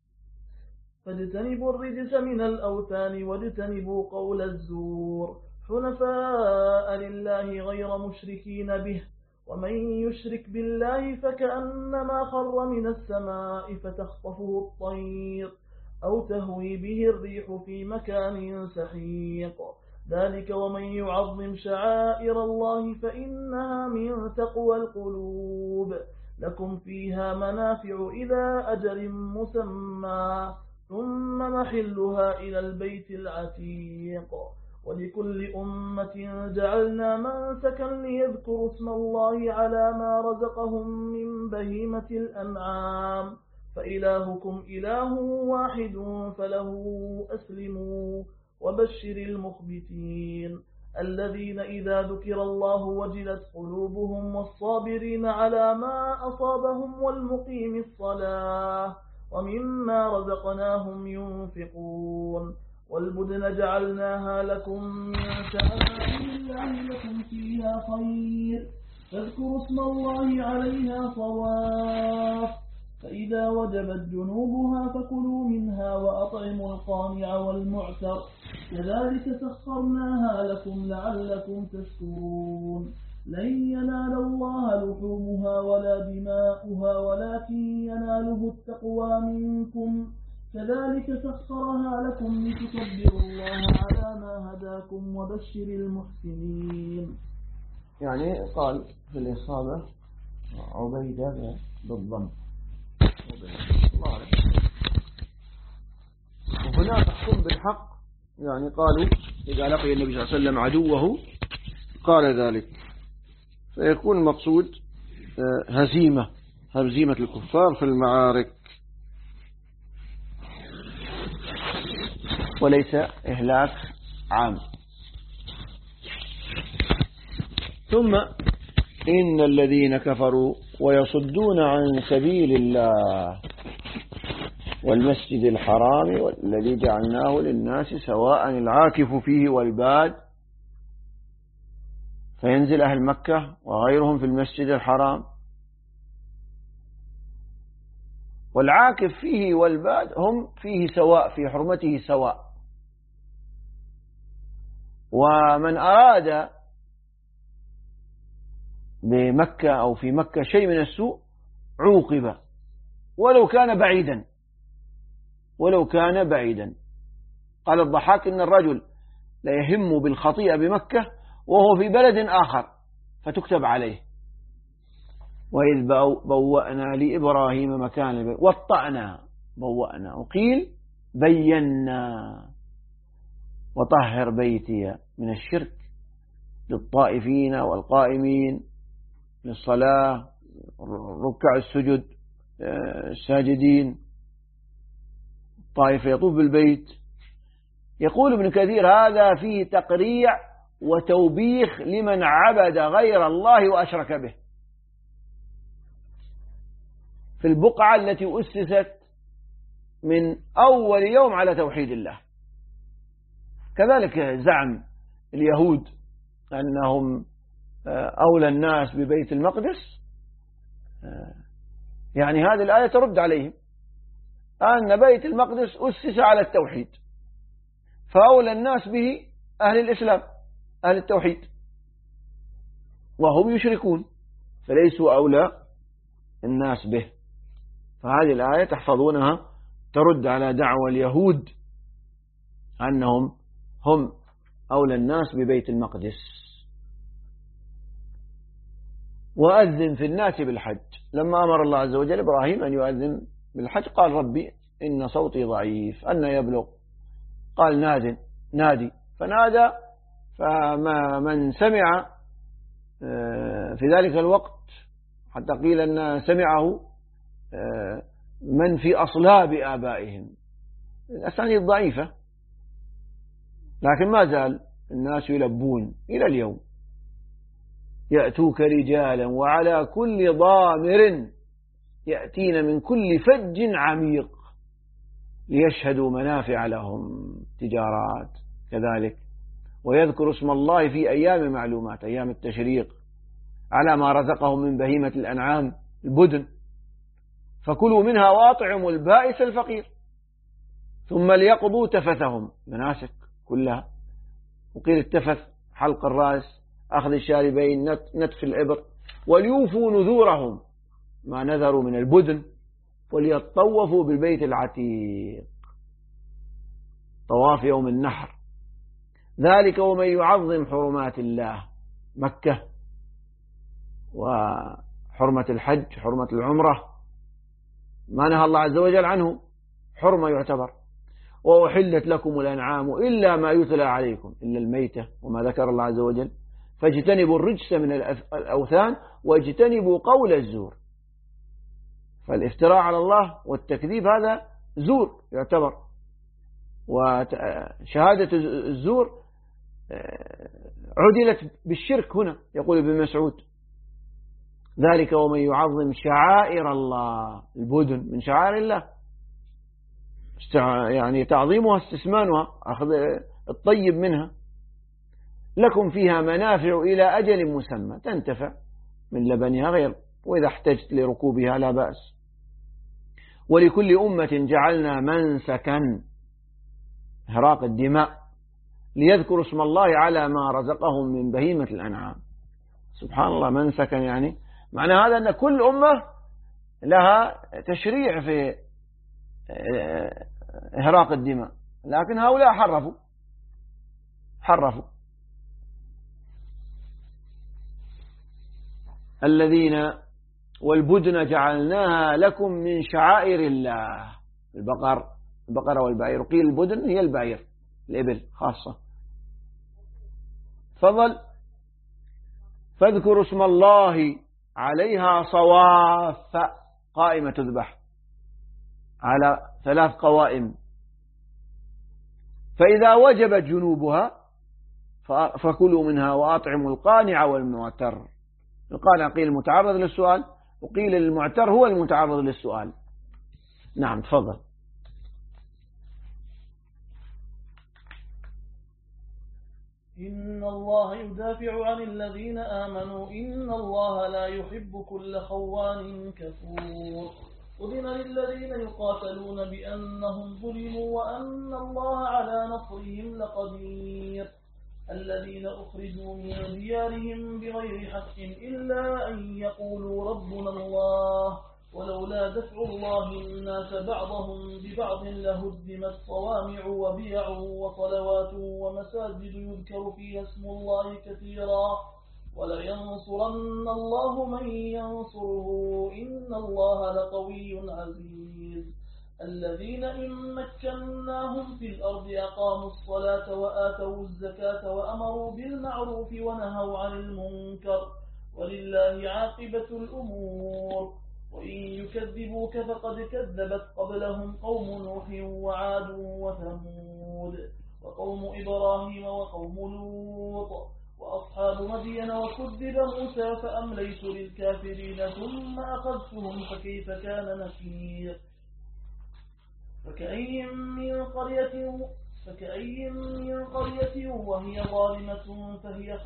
فاجتنبوا الرجس من الأوثان واجتنبوا قول الزور حنفاء لله غير مشركين به ومن يشرك بالله فكأنما خر من السماء فتخطفه الطير أو تهوي به الريح في مكان سحيق ذلك ومن يعظم شعائر الله فإنها من تقوى القلوب لكم فيها منافع إلى أجل مسمى ثم محلها إلى البيت العتيق ولكل أمة جعلنا منسكا ليذكروا اسم الله على ما رزقهم من بهيمة الأنعام فإلهكم إله واحد فله أسلموا وبشر المخبتين الذين إذا ذكر الله وجلت قلوبهم والصابرين على ما أصابهم والمقيم الصلاة ومما رزقناهم ينفقون والبدن جعلناها لكم من شعائر الله لكم فيها خير فاذكروا اسم الله عليها صواف فإذا وجبت جنوبها فكلوا منها وأطعموا القانع والمعتر كذلك سخرناها لكم لعلكم تشكرون لن ينال الله لحومها ولا دماؤها ولكن يناله التقوى منكم كذلك سخرها لكم لتكبروا الله على ما هداكم وبشر المحسنين. يعني قال في الإصابة عبيدة بالضم. وهنا تحكم بالحق، يعني قالوا إذا لقي النبي صلى الله عليه وسلم عدوه قال ذلك، فيكون المقصود هزيمة الكفار في المعارك وليس إهلاك عام. ثم إن الذين كفروا ويصدون عن سبيل الله والمسجد الحرام والذي جعلناه للناس سواء العاكف فيه والباد، فينزل أهل مكة وغيرهم في المسجد الحرام، والعاكف فيه والباد هم فيه سواء، في حرمته سواء، ومن أراد بمكة أو في مكة شيء من السوء عوقب ولو كان بعيدا. قال الضحاك إن الرجل لا يهم بالخطيئة بمكة وهو في بلد آخر فتكتب عليه. وإذ بوأنا لإبراهيم مكان البيت وطأنا بوأنا وقيل بينا وطهر بيتي من الشرك للطائفين والقائمين للصلاة ركع السجد الساجدين طائفة يطوف بالبيت. يقول ابن كثير هذا فيه تقريع وتوبيخ لمن عبد غير الله وأشرك به في البقعة التي أسست من أول يوم على توحيد الله. كذلك زعم اليهود أنهم أولى الناس ببيت المقدس، يعني هذه الآية ترد عليهم أن بيت المقدس أسس على التوحيد فأولى الناس به أهل الإسلام أهل التوحيد وهم يشركون فليسوا أولى الناس به. فهذه الآية تحفظونها ترد على دعوى اليهود أنهم هم أولى الناس ببيت المقدس. وأذن في الناس بالحج لما أمر الله عز وجل إبراهيم أن يؤذن بالحج قال ربي إن صوتي ضعيف أن يبلغ قال نادي فنادى فما من سمع في ذلك الوقت حتى قيل أن سمعه من في أصلاب آبائهم. الأسانيد ضعيفة لكن ما زال الناس يلبون إلى اليوم يأتوك رجالا وعلى كل ضامر يأتين من كل فج عميق ليشهدوا منافع لهم تجارات كذلك ويذكر اسم الله في أيام معلومات أيام التشريق على ما رزقهم من بهيمة الأنعام البدن فكلوا منها وأطعموا البائس الفقير ثم ليقضوا تفثهم مناسك كلها. وقيل التفث حلق الرأس أخذ الشاربين نتف الإبر وليوفوا نذورهم ما نذروا من البدن وليطوفوا بالبيت العتيق طواف يوم النحر. ذلك ومن يعظم حرمات الله مكة وحرمة الحج حرمة العمرة ما نهى الله عز وجل عنه حرمة يعتبر. وأحلت لكم الأنعام إلا ما يتلى عليكم إلا الميتة وما ذكر الله عز وجل فاجتنبوا الرجس من الأوثان واجتنبوا قول الزور. فالافتراء على الله والتكذيب هذا زور يعتبر وشهادة الزور عدلت بالشرك هنا. يقول ابن مسعود ذلك ومن يعظم شعائر الله البدن من شعائر الله يعني تعظيمها استثمانها أخذ الطيب منها لكم فيها منافع إلى أجل مسمى تنتفع من لبنها غير وإذا احتجت لركوبها لا بأس. ولكل أمة جعلنا منسكا إهراق الدماء ليذكروا اسم الله على ما رزقهم من بهيمة الأنعام. سبحان الله منسكا يعني معنى هذا أن كل أمة لها تشريع في إهراق الدماء لكن هؤلاء حرفوا. الذين والبدن جعلناها لكم من شعائر الله البقرة والبعير. قيل البدن هي البعير الإبل خاصة. فضل فاذكروا اسم الله عليها صواف قائمة تذبح على 3 قوائم فإذا وجبت جنوبها فكلوا منها وأطعموا القانع والمعتر. القانع قيل المتعرض للسؤال وقيل المعتر هو المتعرض للسؤال. نعم تفضل. إن الله يدافع عن الذين آمنوا إن الله لا يحب كل خوان كفور. أذن للذين يقاتلون بأنهم ظلموا وأن الله على نصرهم لقدير. الذين أخرجوا من ديارهم بغير حق إلا أن يقولوا ربنا الله ولولا دفع الله الناس بعضهم ببعض لهدمت صوامع وبيع وصلوات ومساجد يذكر فيها اسم الله كثيرا ولينصرن الله من ينصره إن الله لقوي عزيز الذين إن مكناهم في الأرض أقاموا الصلاة وآتوا الزكاة وأمروا بالمعروف ونهوا عن المنكر ولله عاقبة الأمور وإن يكذبوك فقد كذبت قبلهم قوم نوح وعاد وثمود وقوم إبراهيم وقوم لوط وأصحاب مدين وكذب موسى فأمليت للكافرين ثم أخذتهم فكيف كان نكير فكأي من قرية وهي ظالمة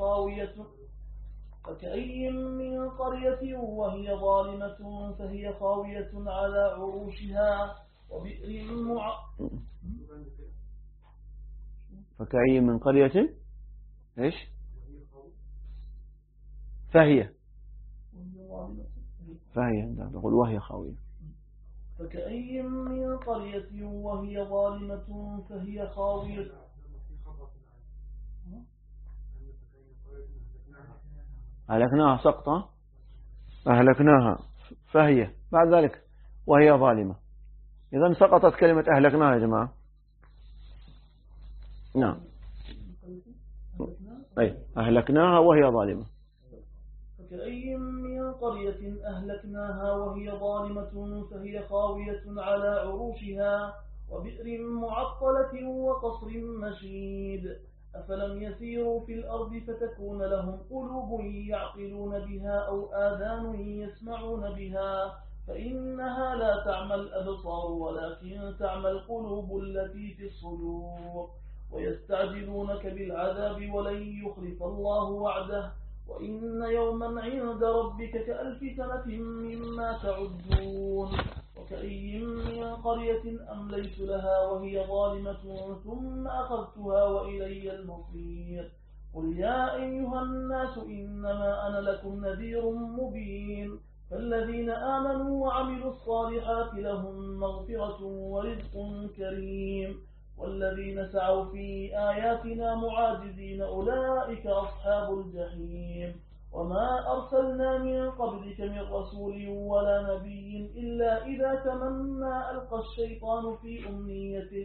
فهي خاوية على عروشها وبئر فكأي من قرية إيش فهي نقول وهي خاوية فكأي من قرية وهي ظالمة فهي خاوية أهلكناها سقطا أهلكناها فهي بعد ذلك وهي ظالمة إذن سقطت كلمة أهلكناها يا جماعة نعم أي أهلكناها وهي ظالمة فكأي من قرية أهلكناها وهي ظالمة فهي خاوية على عروشها وبئر معطلة وقصر مشيد أفلم يسيروا في الأرض فتكون لهم قلوب يعقلون بها أو آذان يسمعون بها فإنها لا تعمى الأبصار ولكن تعمى القلوب التي في الصدور ويستعجلونك بالعذاب ولن يخلف الله وعده وإن يوما عند ربك كألف سنة مما تعدون وكأي من قرية أمليت لها وهي ظالمة ثم أخذتها وإلي المصير قل يا أيها الناس إنما أنا لكم نذير مبين فالذين آمنوا وعملوا الصالحات لهم مغفرة ورزق كريم والذين سعوا في آياتنا معاجزين أولئك أصحاب الجحيم وما أرسلنا من قبلك من رسول ولا نبي إلا إذا تمنى ألقى الشيطان في أمنيته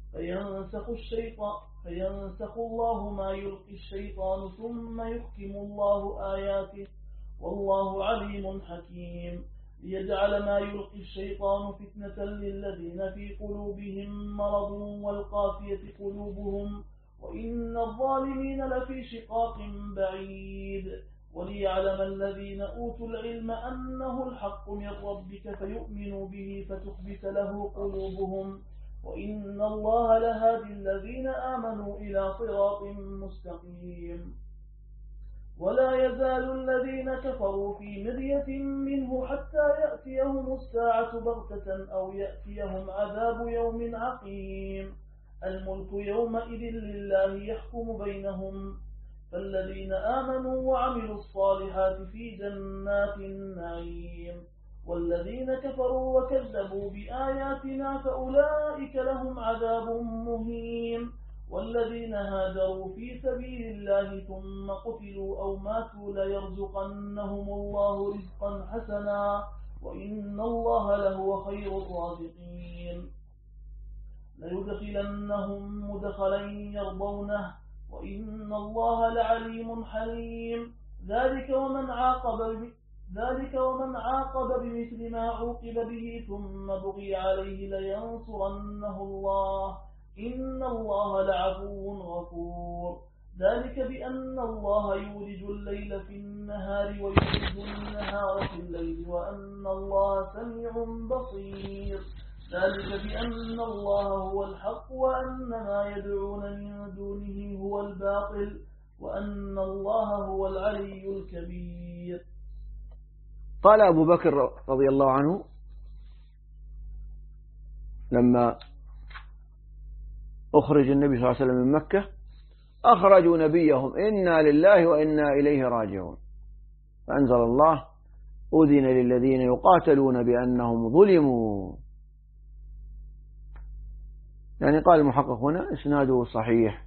فينسخ الله ما يلقي الشيطان ثم يحكم الله آياته والله عليم حكيم ليجعل ما يلقي الشيطان فتنة للذين في قلوبهم مرض والقاسية قلوبهم وإن الظالمين لفي شقاق بعيد وليعلم الذين أوتوا العلم أنه الحق من ربك فيؤمنوا به فتخبت له قلوبهم وإن الله لهادي الذين آمنوا إلى صراط مستقيم ولا يزال الذين كفروا في مرية منه حتى يأتيهم الساعة بغتة أو يأتيهم عذاب يوم عقيم الملك يومئذ لله يحكم بينهم فالذين آمنوا وعملوا الصالحات في جنات النعيم والذين كفروا وكذبوا بآياتنا فأولئك لهم عذاب مهين والذين هاجروا في سبيل الله ثم قتلوا أو ماتوا ليرزقنهم الله رزقا حسنا وإن الله لهو خير الرازقين ليدخلنهم مدخلا يرضونه وإن الله لعليم حليم ذلك ومن عاقب بمثل ما عوقب به ثم بغي عليه لينصرنه الله إن الله لعفو غفور ذلك بأن الله يولج الليل في النهار ويولج النهار في الليل وأن الله سميع بصير ذلك بأن الله هو الحق وأن ما يدعون من دونه هو الباطل وأن الله هو العلي الكبير. قال أبو بكر رضي الله عنه لما أخرج النبي صلى الله عليه وسلم من مكة أخرجوا نبيهم إنا لله وإنا إليه راجعون. فأنزل الله أذن للذين يقاتلون بأنهم ظلموا. يعني قال المحقق هنا إسناده صحيح.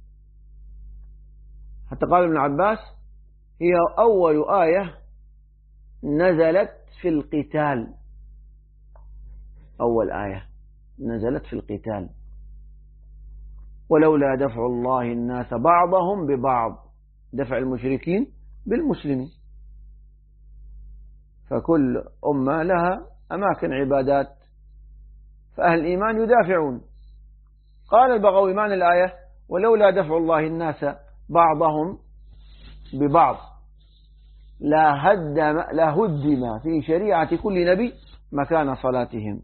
حتى قال ابن عباس هي أول آية نزلت في القتال، أول آية نزلت في القتال، ولولا دفع الله الناس بعضهم ببعض، دفع المشركين بالمسلمين. فكل أمة لها أماكن عبادات، فأهل الإيمان يدافعون. قال البغوي معنى الآية ولولا دفع الله الناس بعضهم ببعض لهدم في شريعة كل نبي مكان صلاتهم،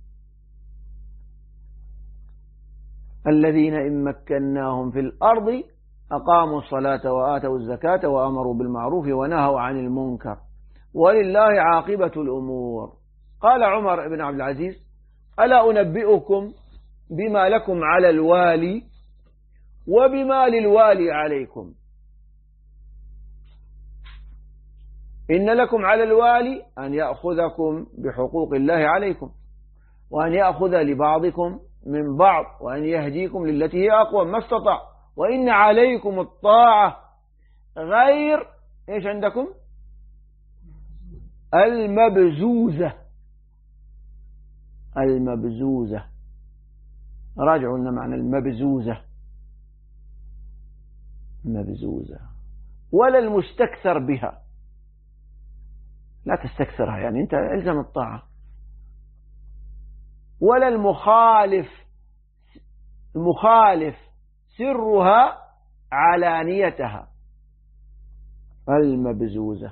الذين إن مكناهم في الأرض أقاموا الصلاة وآتوا الزكاة وأمروا بالمعروف ونهوا عن المنكر ولله عاقبة الأمور. قال عمر بن عبد العزيز ألا أنبئكم بما لكم على الوالي وبما للوالي عليكم؟ إن لكم على الوالي أن يأخذكم بحقوق الله عليكم، وأن يأخذ لبعضكم من بعض، وأن يهديكم للتي هي أقوى ما استطاع، وإن عليكم الطاعة غير إيش عندكم المبزوزة. المبزوزة راجعوا لنا معنى المبزوزة، مبزوزة، ولا المستكثر بها، لا تستكثرها، يعني أنت إلزم الطاعة، ولا المخالف سرها علانيتها، المبزوزة.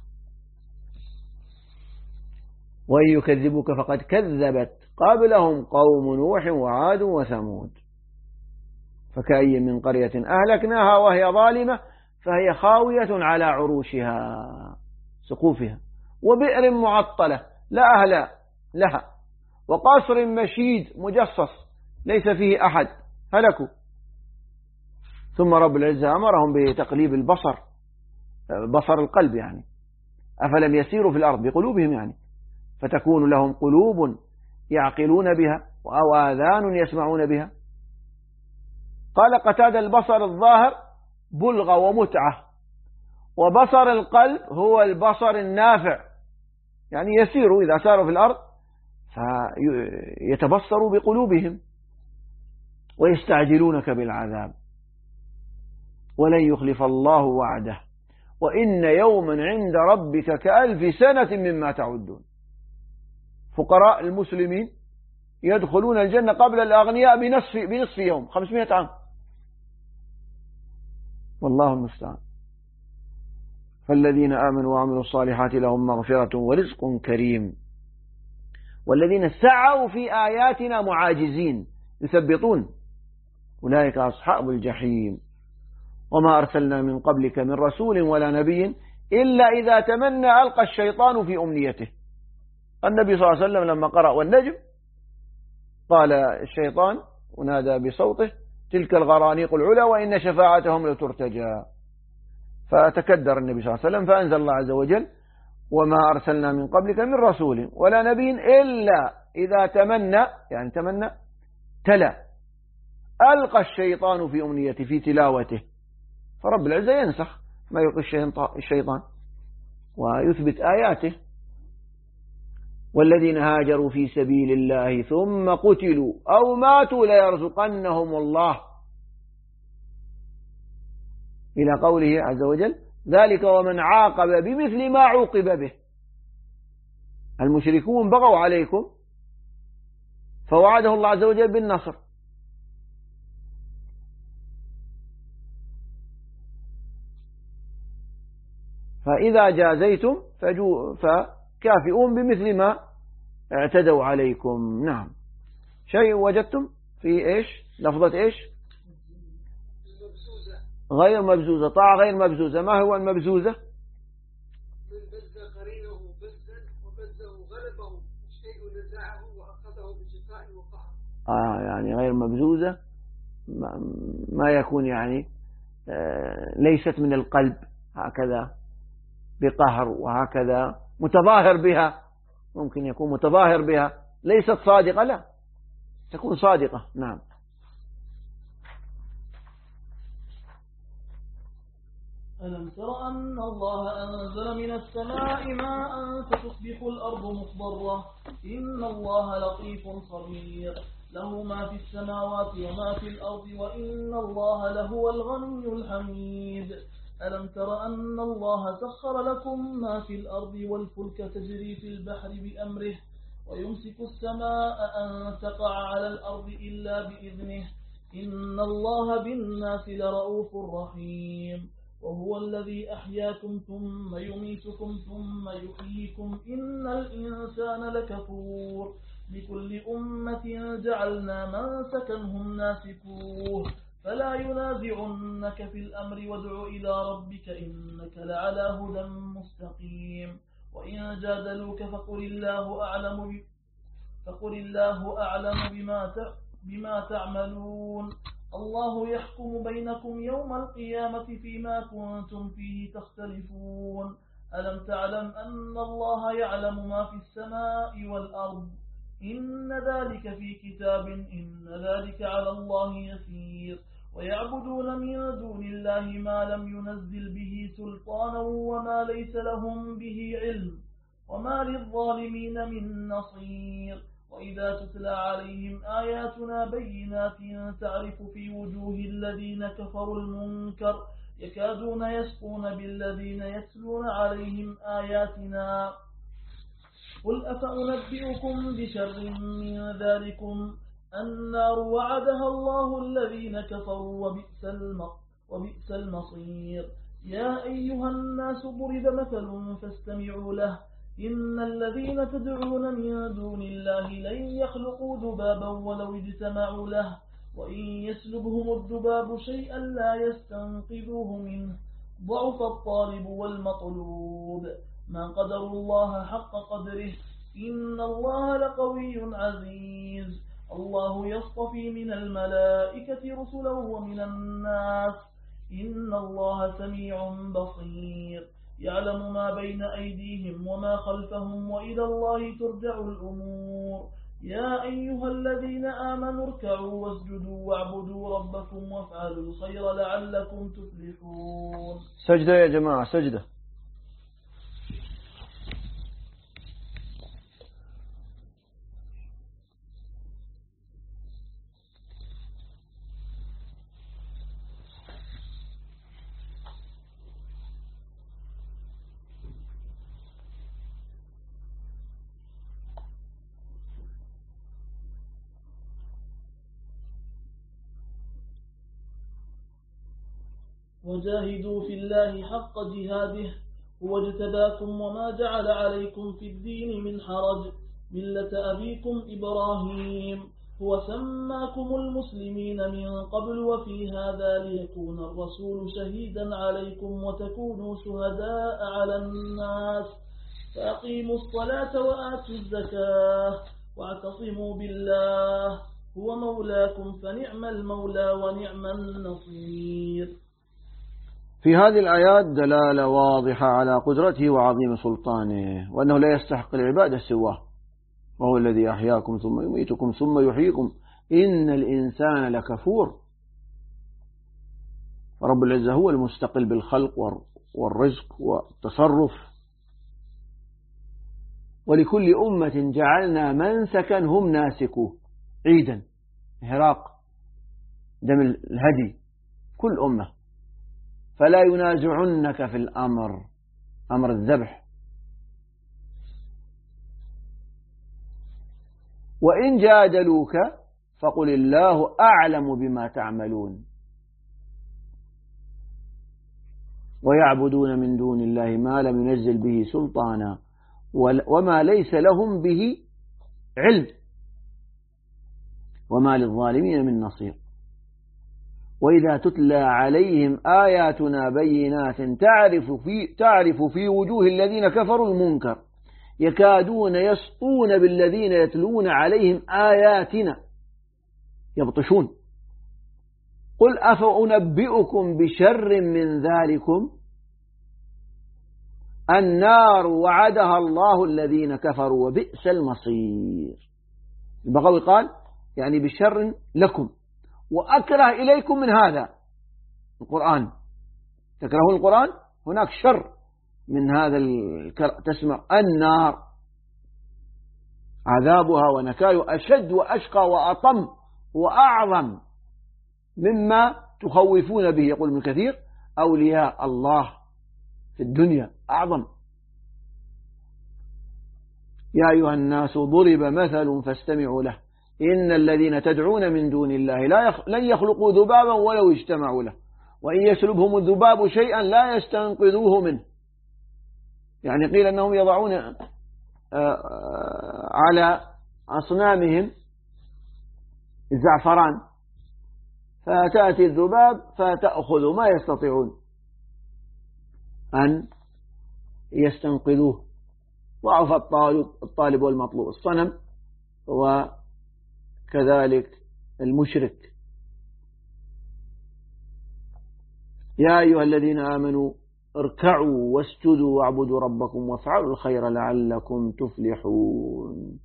وإن يكذبوك فقد كذبت قبلهم قوم نوح وعاد وثمود، فكأي من قرية أهلكناها وهي ظالمة فهي خاوية على عروشها سقوفها، وبئر معطلة لا أهل لها، وقصر مشيد مجصص ليس فيه أحد هلكوا. ثم رب العزة أمرهم بتقليب البصر، بصر القلب، يعني أفلم يسيروا في الأرض بقلوبهم، يعني فتكون لهم قلوب يعقلون بها أو آذان يسمعون بها. قال قتادة البصر الظاهر بلغة ومتعة، وبصر القلب هو البصر النافع، يعني يسيروا إذا ساروا في الأرض فيتبصروا بقلوبهم. ويستعجلونك بالعذاب ولن يخلف الله وعده وإن يوما عند ربك كألف سنة مما تعدون. فقراء المسلمين يدخلون الجنة قبل الأغنياء بنصف يوم، 500 عام، والله المستعان. فالذين آمنوا وعملوا الصالحات لهم مغفرة ورزق كريم، والذين سعوا في آياتنا معاجزين يثبطون أولئك أصحاب الجحيم. وما أرسلنا من قبلك من رسول ولا نبي إلا إذا تمنى ألقى الشيطان في أمنيته. النبي صلى الله عليه وسلم لما قرأ والنجم قال الشيطان ونادى بصوته تلك الغرانيق العلا وإن شفاعتهم لترتجى، فتكدر النبي صلى الله عليه وسلم، فأنزل الله عز وجل وما أرسلنا من قبلك من رسول ولا نبي إلا إذا تمنى، يعني تمنى تلا ألقى الشيطان في أمنيته في تلاوته، فرب العزة ينسخ ما يلقي الشيطان ويثبت آياته. والذين هاجروا في سبيل الله ثم قتلوا أو ماتوا ليرزقنهم الله، إلى قوله عز وجل ذلك ومن عاقب بمثل ما عوقب به. المشركون بغوا عليكم فوعده الله عز وجل بالنصر. فإذا جازيتم فكافئون بمثل ما اعتدوا عليكم. نعم. شيء وجدتم في إيش لفظة إيش غير مبزوزة، طاعة غير مبزوزة. ما هو المبزوزة؟ من بز قرينه بزا وبزه غلبه الشيء نزعه وأخذه بجفاء وقهر. يعني غير مبزوزة ما يكون يعني ليست من القلب هكذا بقهر، وهكذا متظاهر بها، ممكن يكون متظاهر بها ليست صادقة، لا تكون صادقة. نعم. ألم تر أن الله أنزل من السماء ماء فتصبح الأرض مخضرة إن الله لطيف خبير له ما في السماوات وما في الأرض وإن الله لهو الغني الحميد. ألم تر أن الله سخر لكم ما في الأرض والفلك تجري في البحر بأمره ويمسك السماء أن تقع على الأرض إلا بإذنه إن الله بالناس لرؤوف رحيم. وهو الذي أحياكم ثم يميتكم ثم يحييكم إن الإنسان لكفور لكل أمة جعلنا منسكا هم ناسكوه فلا ينازعنك في الأمر وادع إلى ربك إنك لعلى هدى مستقيم. وإن جادلوك فقل الله أعلم بما تعملون الله يحكم بينكم يوم القيامة فيما كنتم فيه تختلفون. ألم تعلم أن الله يعلم ما في السماء والأرض إن ذلك في كتاب إن ذلك على الله يسير. ويعبدون من دون الله ما لم ينزل به سلطانا وما ليس لهم به علم وما للظالمين من نصير. وإذا تتلى عليهم آياتنا بينات تعرف في وجوه الذين كفروا المنكر يكادون يسقون بالذين يتلون عليهم آياتنا قل أفأنبئكم بشر من ذلكم النار وعدها الله الذين كفروا وبئس المصير. يا أيها الناس ضرب مثل فاستمعوا له إن الذين تدعون من دون الله لن يخلقوا ذبابا ولو اجتمعوا له وإن يسلبهم الذباب شيئا لا يستنقذوه منه ضعف الطالب والمطلوب ما قدروا الله حق قدره إن الله لقوي عزيز. الله يصطفي من الملائكة رسلا ومن الناس إن الله سميع بصير يعلم ما بين أيديهم وما خلفهم وإلى الله ترجع الأمور. يا أيها الذين آمنوا اركعوا واسجدوا واعبدوا ربكم وافعلوا الخير لعلكم تفلحون. سجدة يا جماعة، سجدة. وجاهدوا في الله حق جهاده هو اجتباكم وما جعل عليكم في الدين من حرج ملة أبيكم إبراهيم هو سماكم المسلمين من قبل وفي هذا ليكون الرسول شهيدا عليكم وتكونوا شهداء على الناس فأقيموا الصلاة وآتوا الزكاة واعتصموا بالله هو مولاكم فنعم المولى ونعم النصير. في هذه الآيات دلالة واضحة على قدرته وعظيم سلطانه وأنه لا يستحق العبادة سواه وهو الذي أحياكم ثم يميتكم ثم يحييكم إن الإنسان لكفور. رب العزة هو المستقل بالخلق والرزق والتصرف. ولكل أمة جعلنا منسكا هم ناسكوه عيدا إهراق دم الهدي كل أمة فلا ينازعنك في الأمر أمر الذبح. وإن جادلوك فقل الله أعلم بما تعملون ويعبدون من دون الله ما لم ينزل به سلطانا وما ليس لهم به علم وما للظالمين من نصير. وإذا تتلى عليهم آياتنا بينات تعرف في وجوه الذين كفروا المنكر يكادون يسطون بالذين يتلون عليهم آياتنا يبطشون قل أفأنبئكم بشر من ذلكم النار وعدها الله الذين كفروا وبئس المصير. البغوي قال يعني بشر لكم وأكره إليكم من هذا القرآن. تكرهون القرآن، هناك شر من هذا تسمع النار عذابها ونكاله أشد وأشقى وأطم وأعظم مما تخوفون به. يقول ابن كثير أولياء الله في الدنيا أعظم. يا أيها الناس ضرب مثل فاستمعوا له إن الذين تدعون من دون الله لن يخلقوا ذبابا ولو اجتمعوا له وإن يسلبهم الذباب شيئا لا يستنقذوه منه. يعني قيل أنهم يضعون على أصنامهم الزعفران فتأتي الذباب فتأخذ ما يستطيعون أن يستنقذوه. ضعف الطالب والمطلوب، الصنم وكذلك المشرك. يا أيها الذين آمنوا اركعوا واسجدوا واعبدوا ربكم وافعلوا الخير لعلكم تفلحون.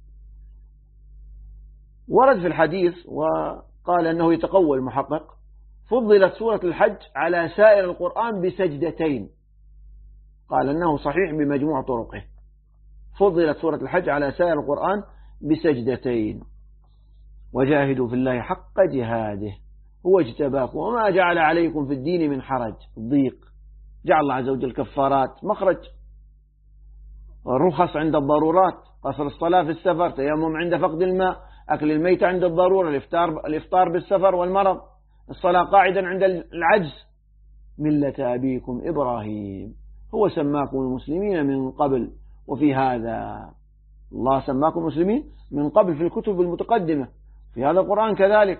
ورد في الحديث وقال أنه يتقوى المحقق فضلت سورة الحج على سائر القرآن بسجدتين. قال أنه صحيح بمجموع طرقه، فضلت سورة الحج على سائر القرآن بسجدتين. وجاهدوا في الله حق جهاده هو اجتباكم وما جعل عليكم في الدين من حرج. الضيق جعل الله عز وجل كفارات مخرج، الرخص عند الضرورات، قصر الصلاة في السفر، تيمم عند فقد الماء، أكل الميت عند الضرورة، الإفطار بالسفر والمرض، الصلاة قاعدا عند العجز. ملة أبيكم إبراهيم هو سماكم المسلمين من قبل وفي هذا. الله سماكم مسلمين من قبل في الكتب المتقدمة، في هذا القرآن كذلك.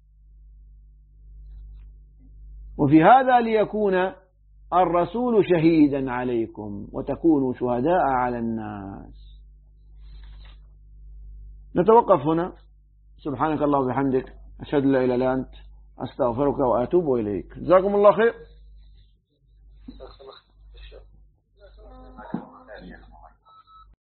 وفي هذا ليكون الرسول شهيدا عليكم وتكونوا شهداء على الناس. نتوقف هنا. سبحانك اللهم وبحمدك أشهد أن لا إله إلا أنت أستغفرك وأتوب إليك. جزاكم الله خير.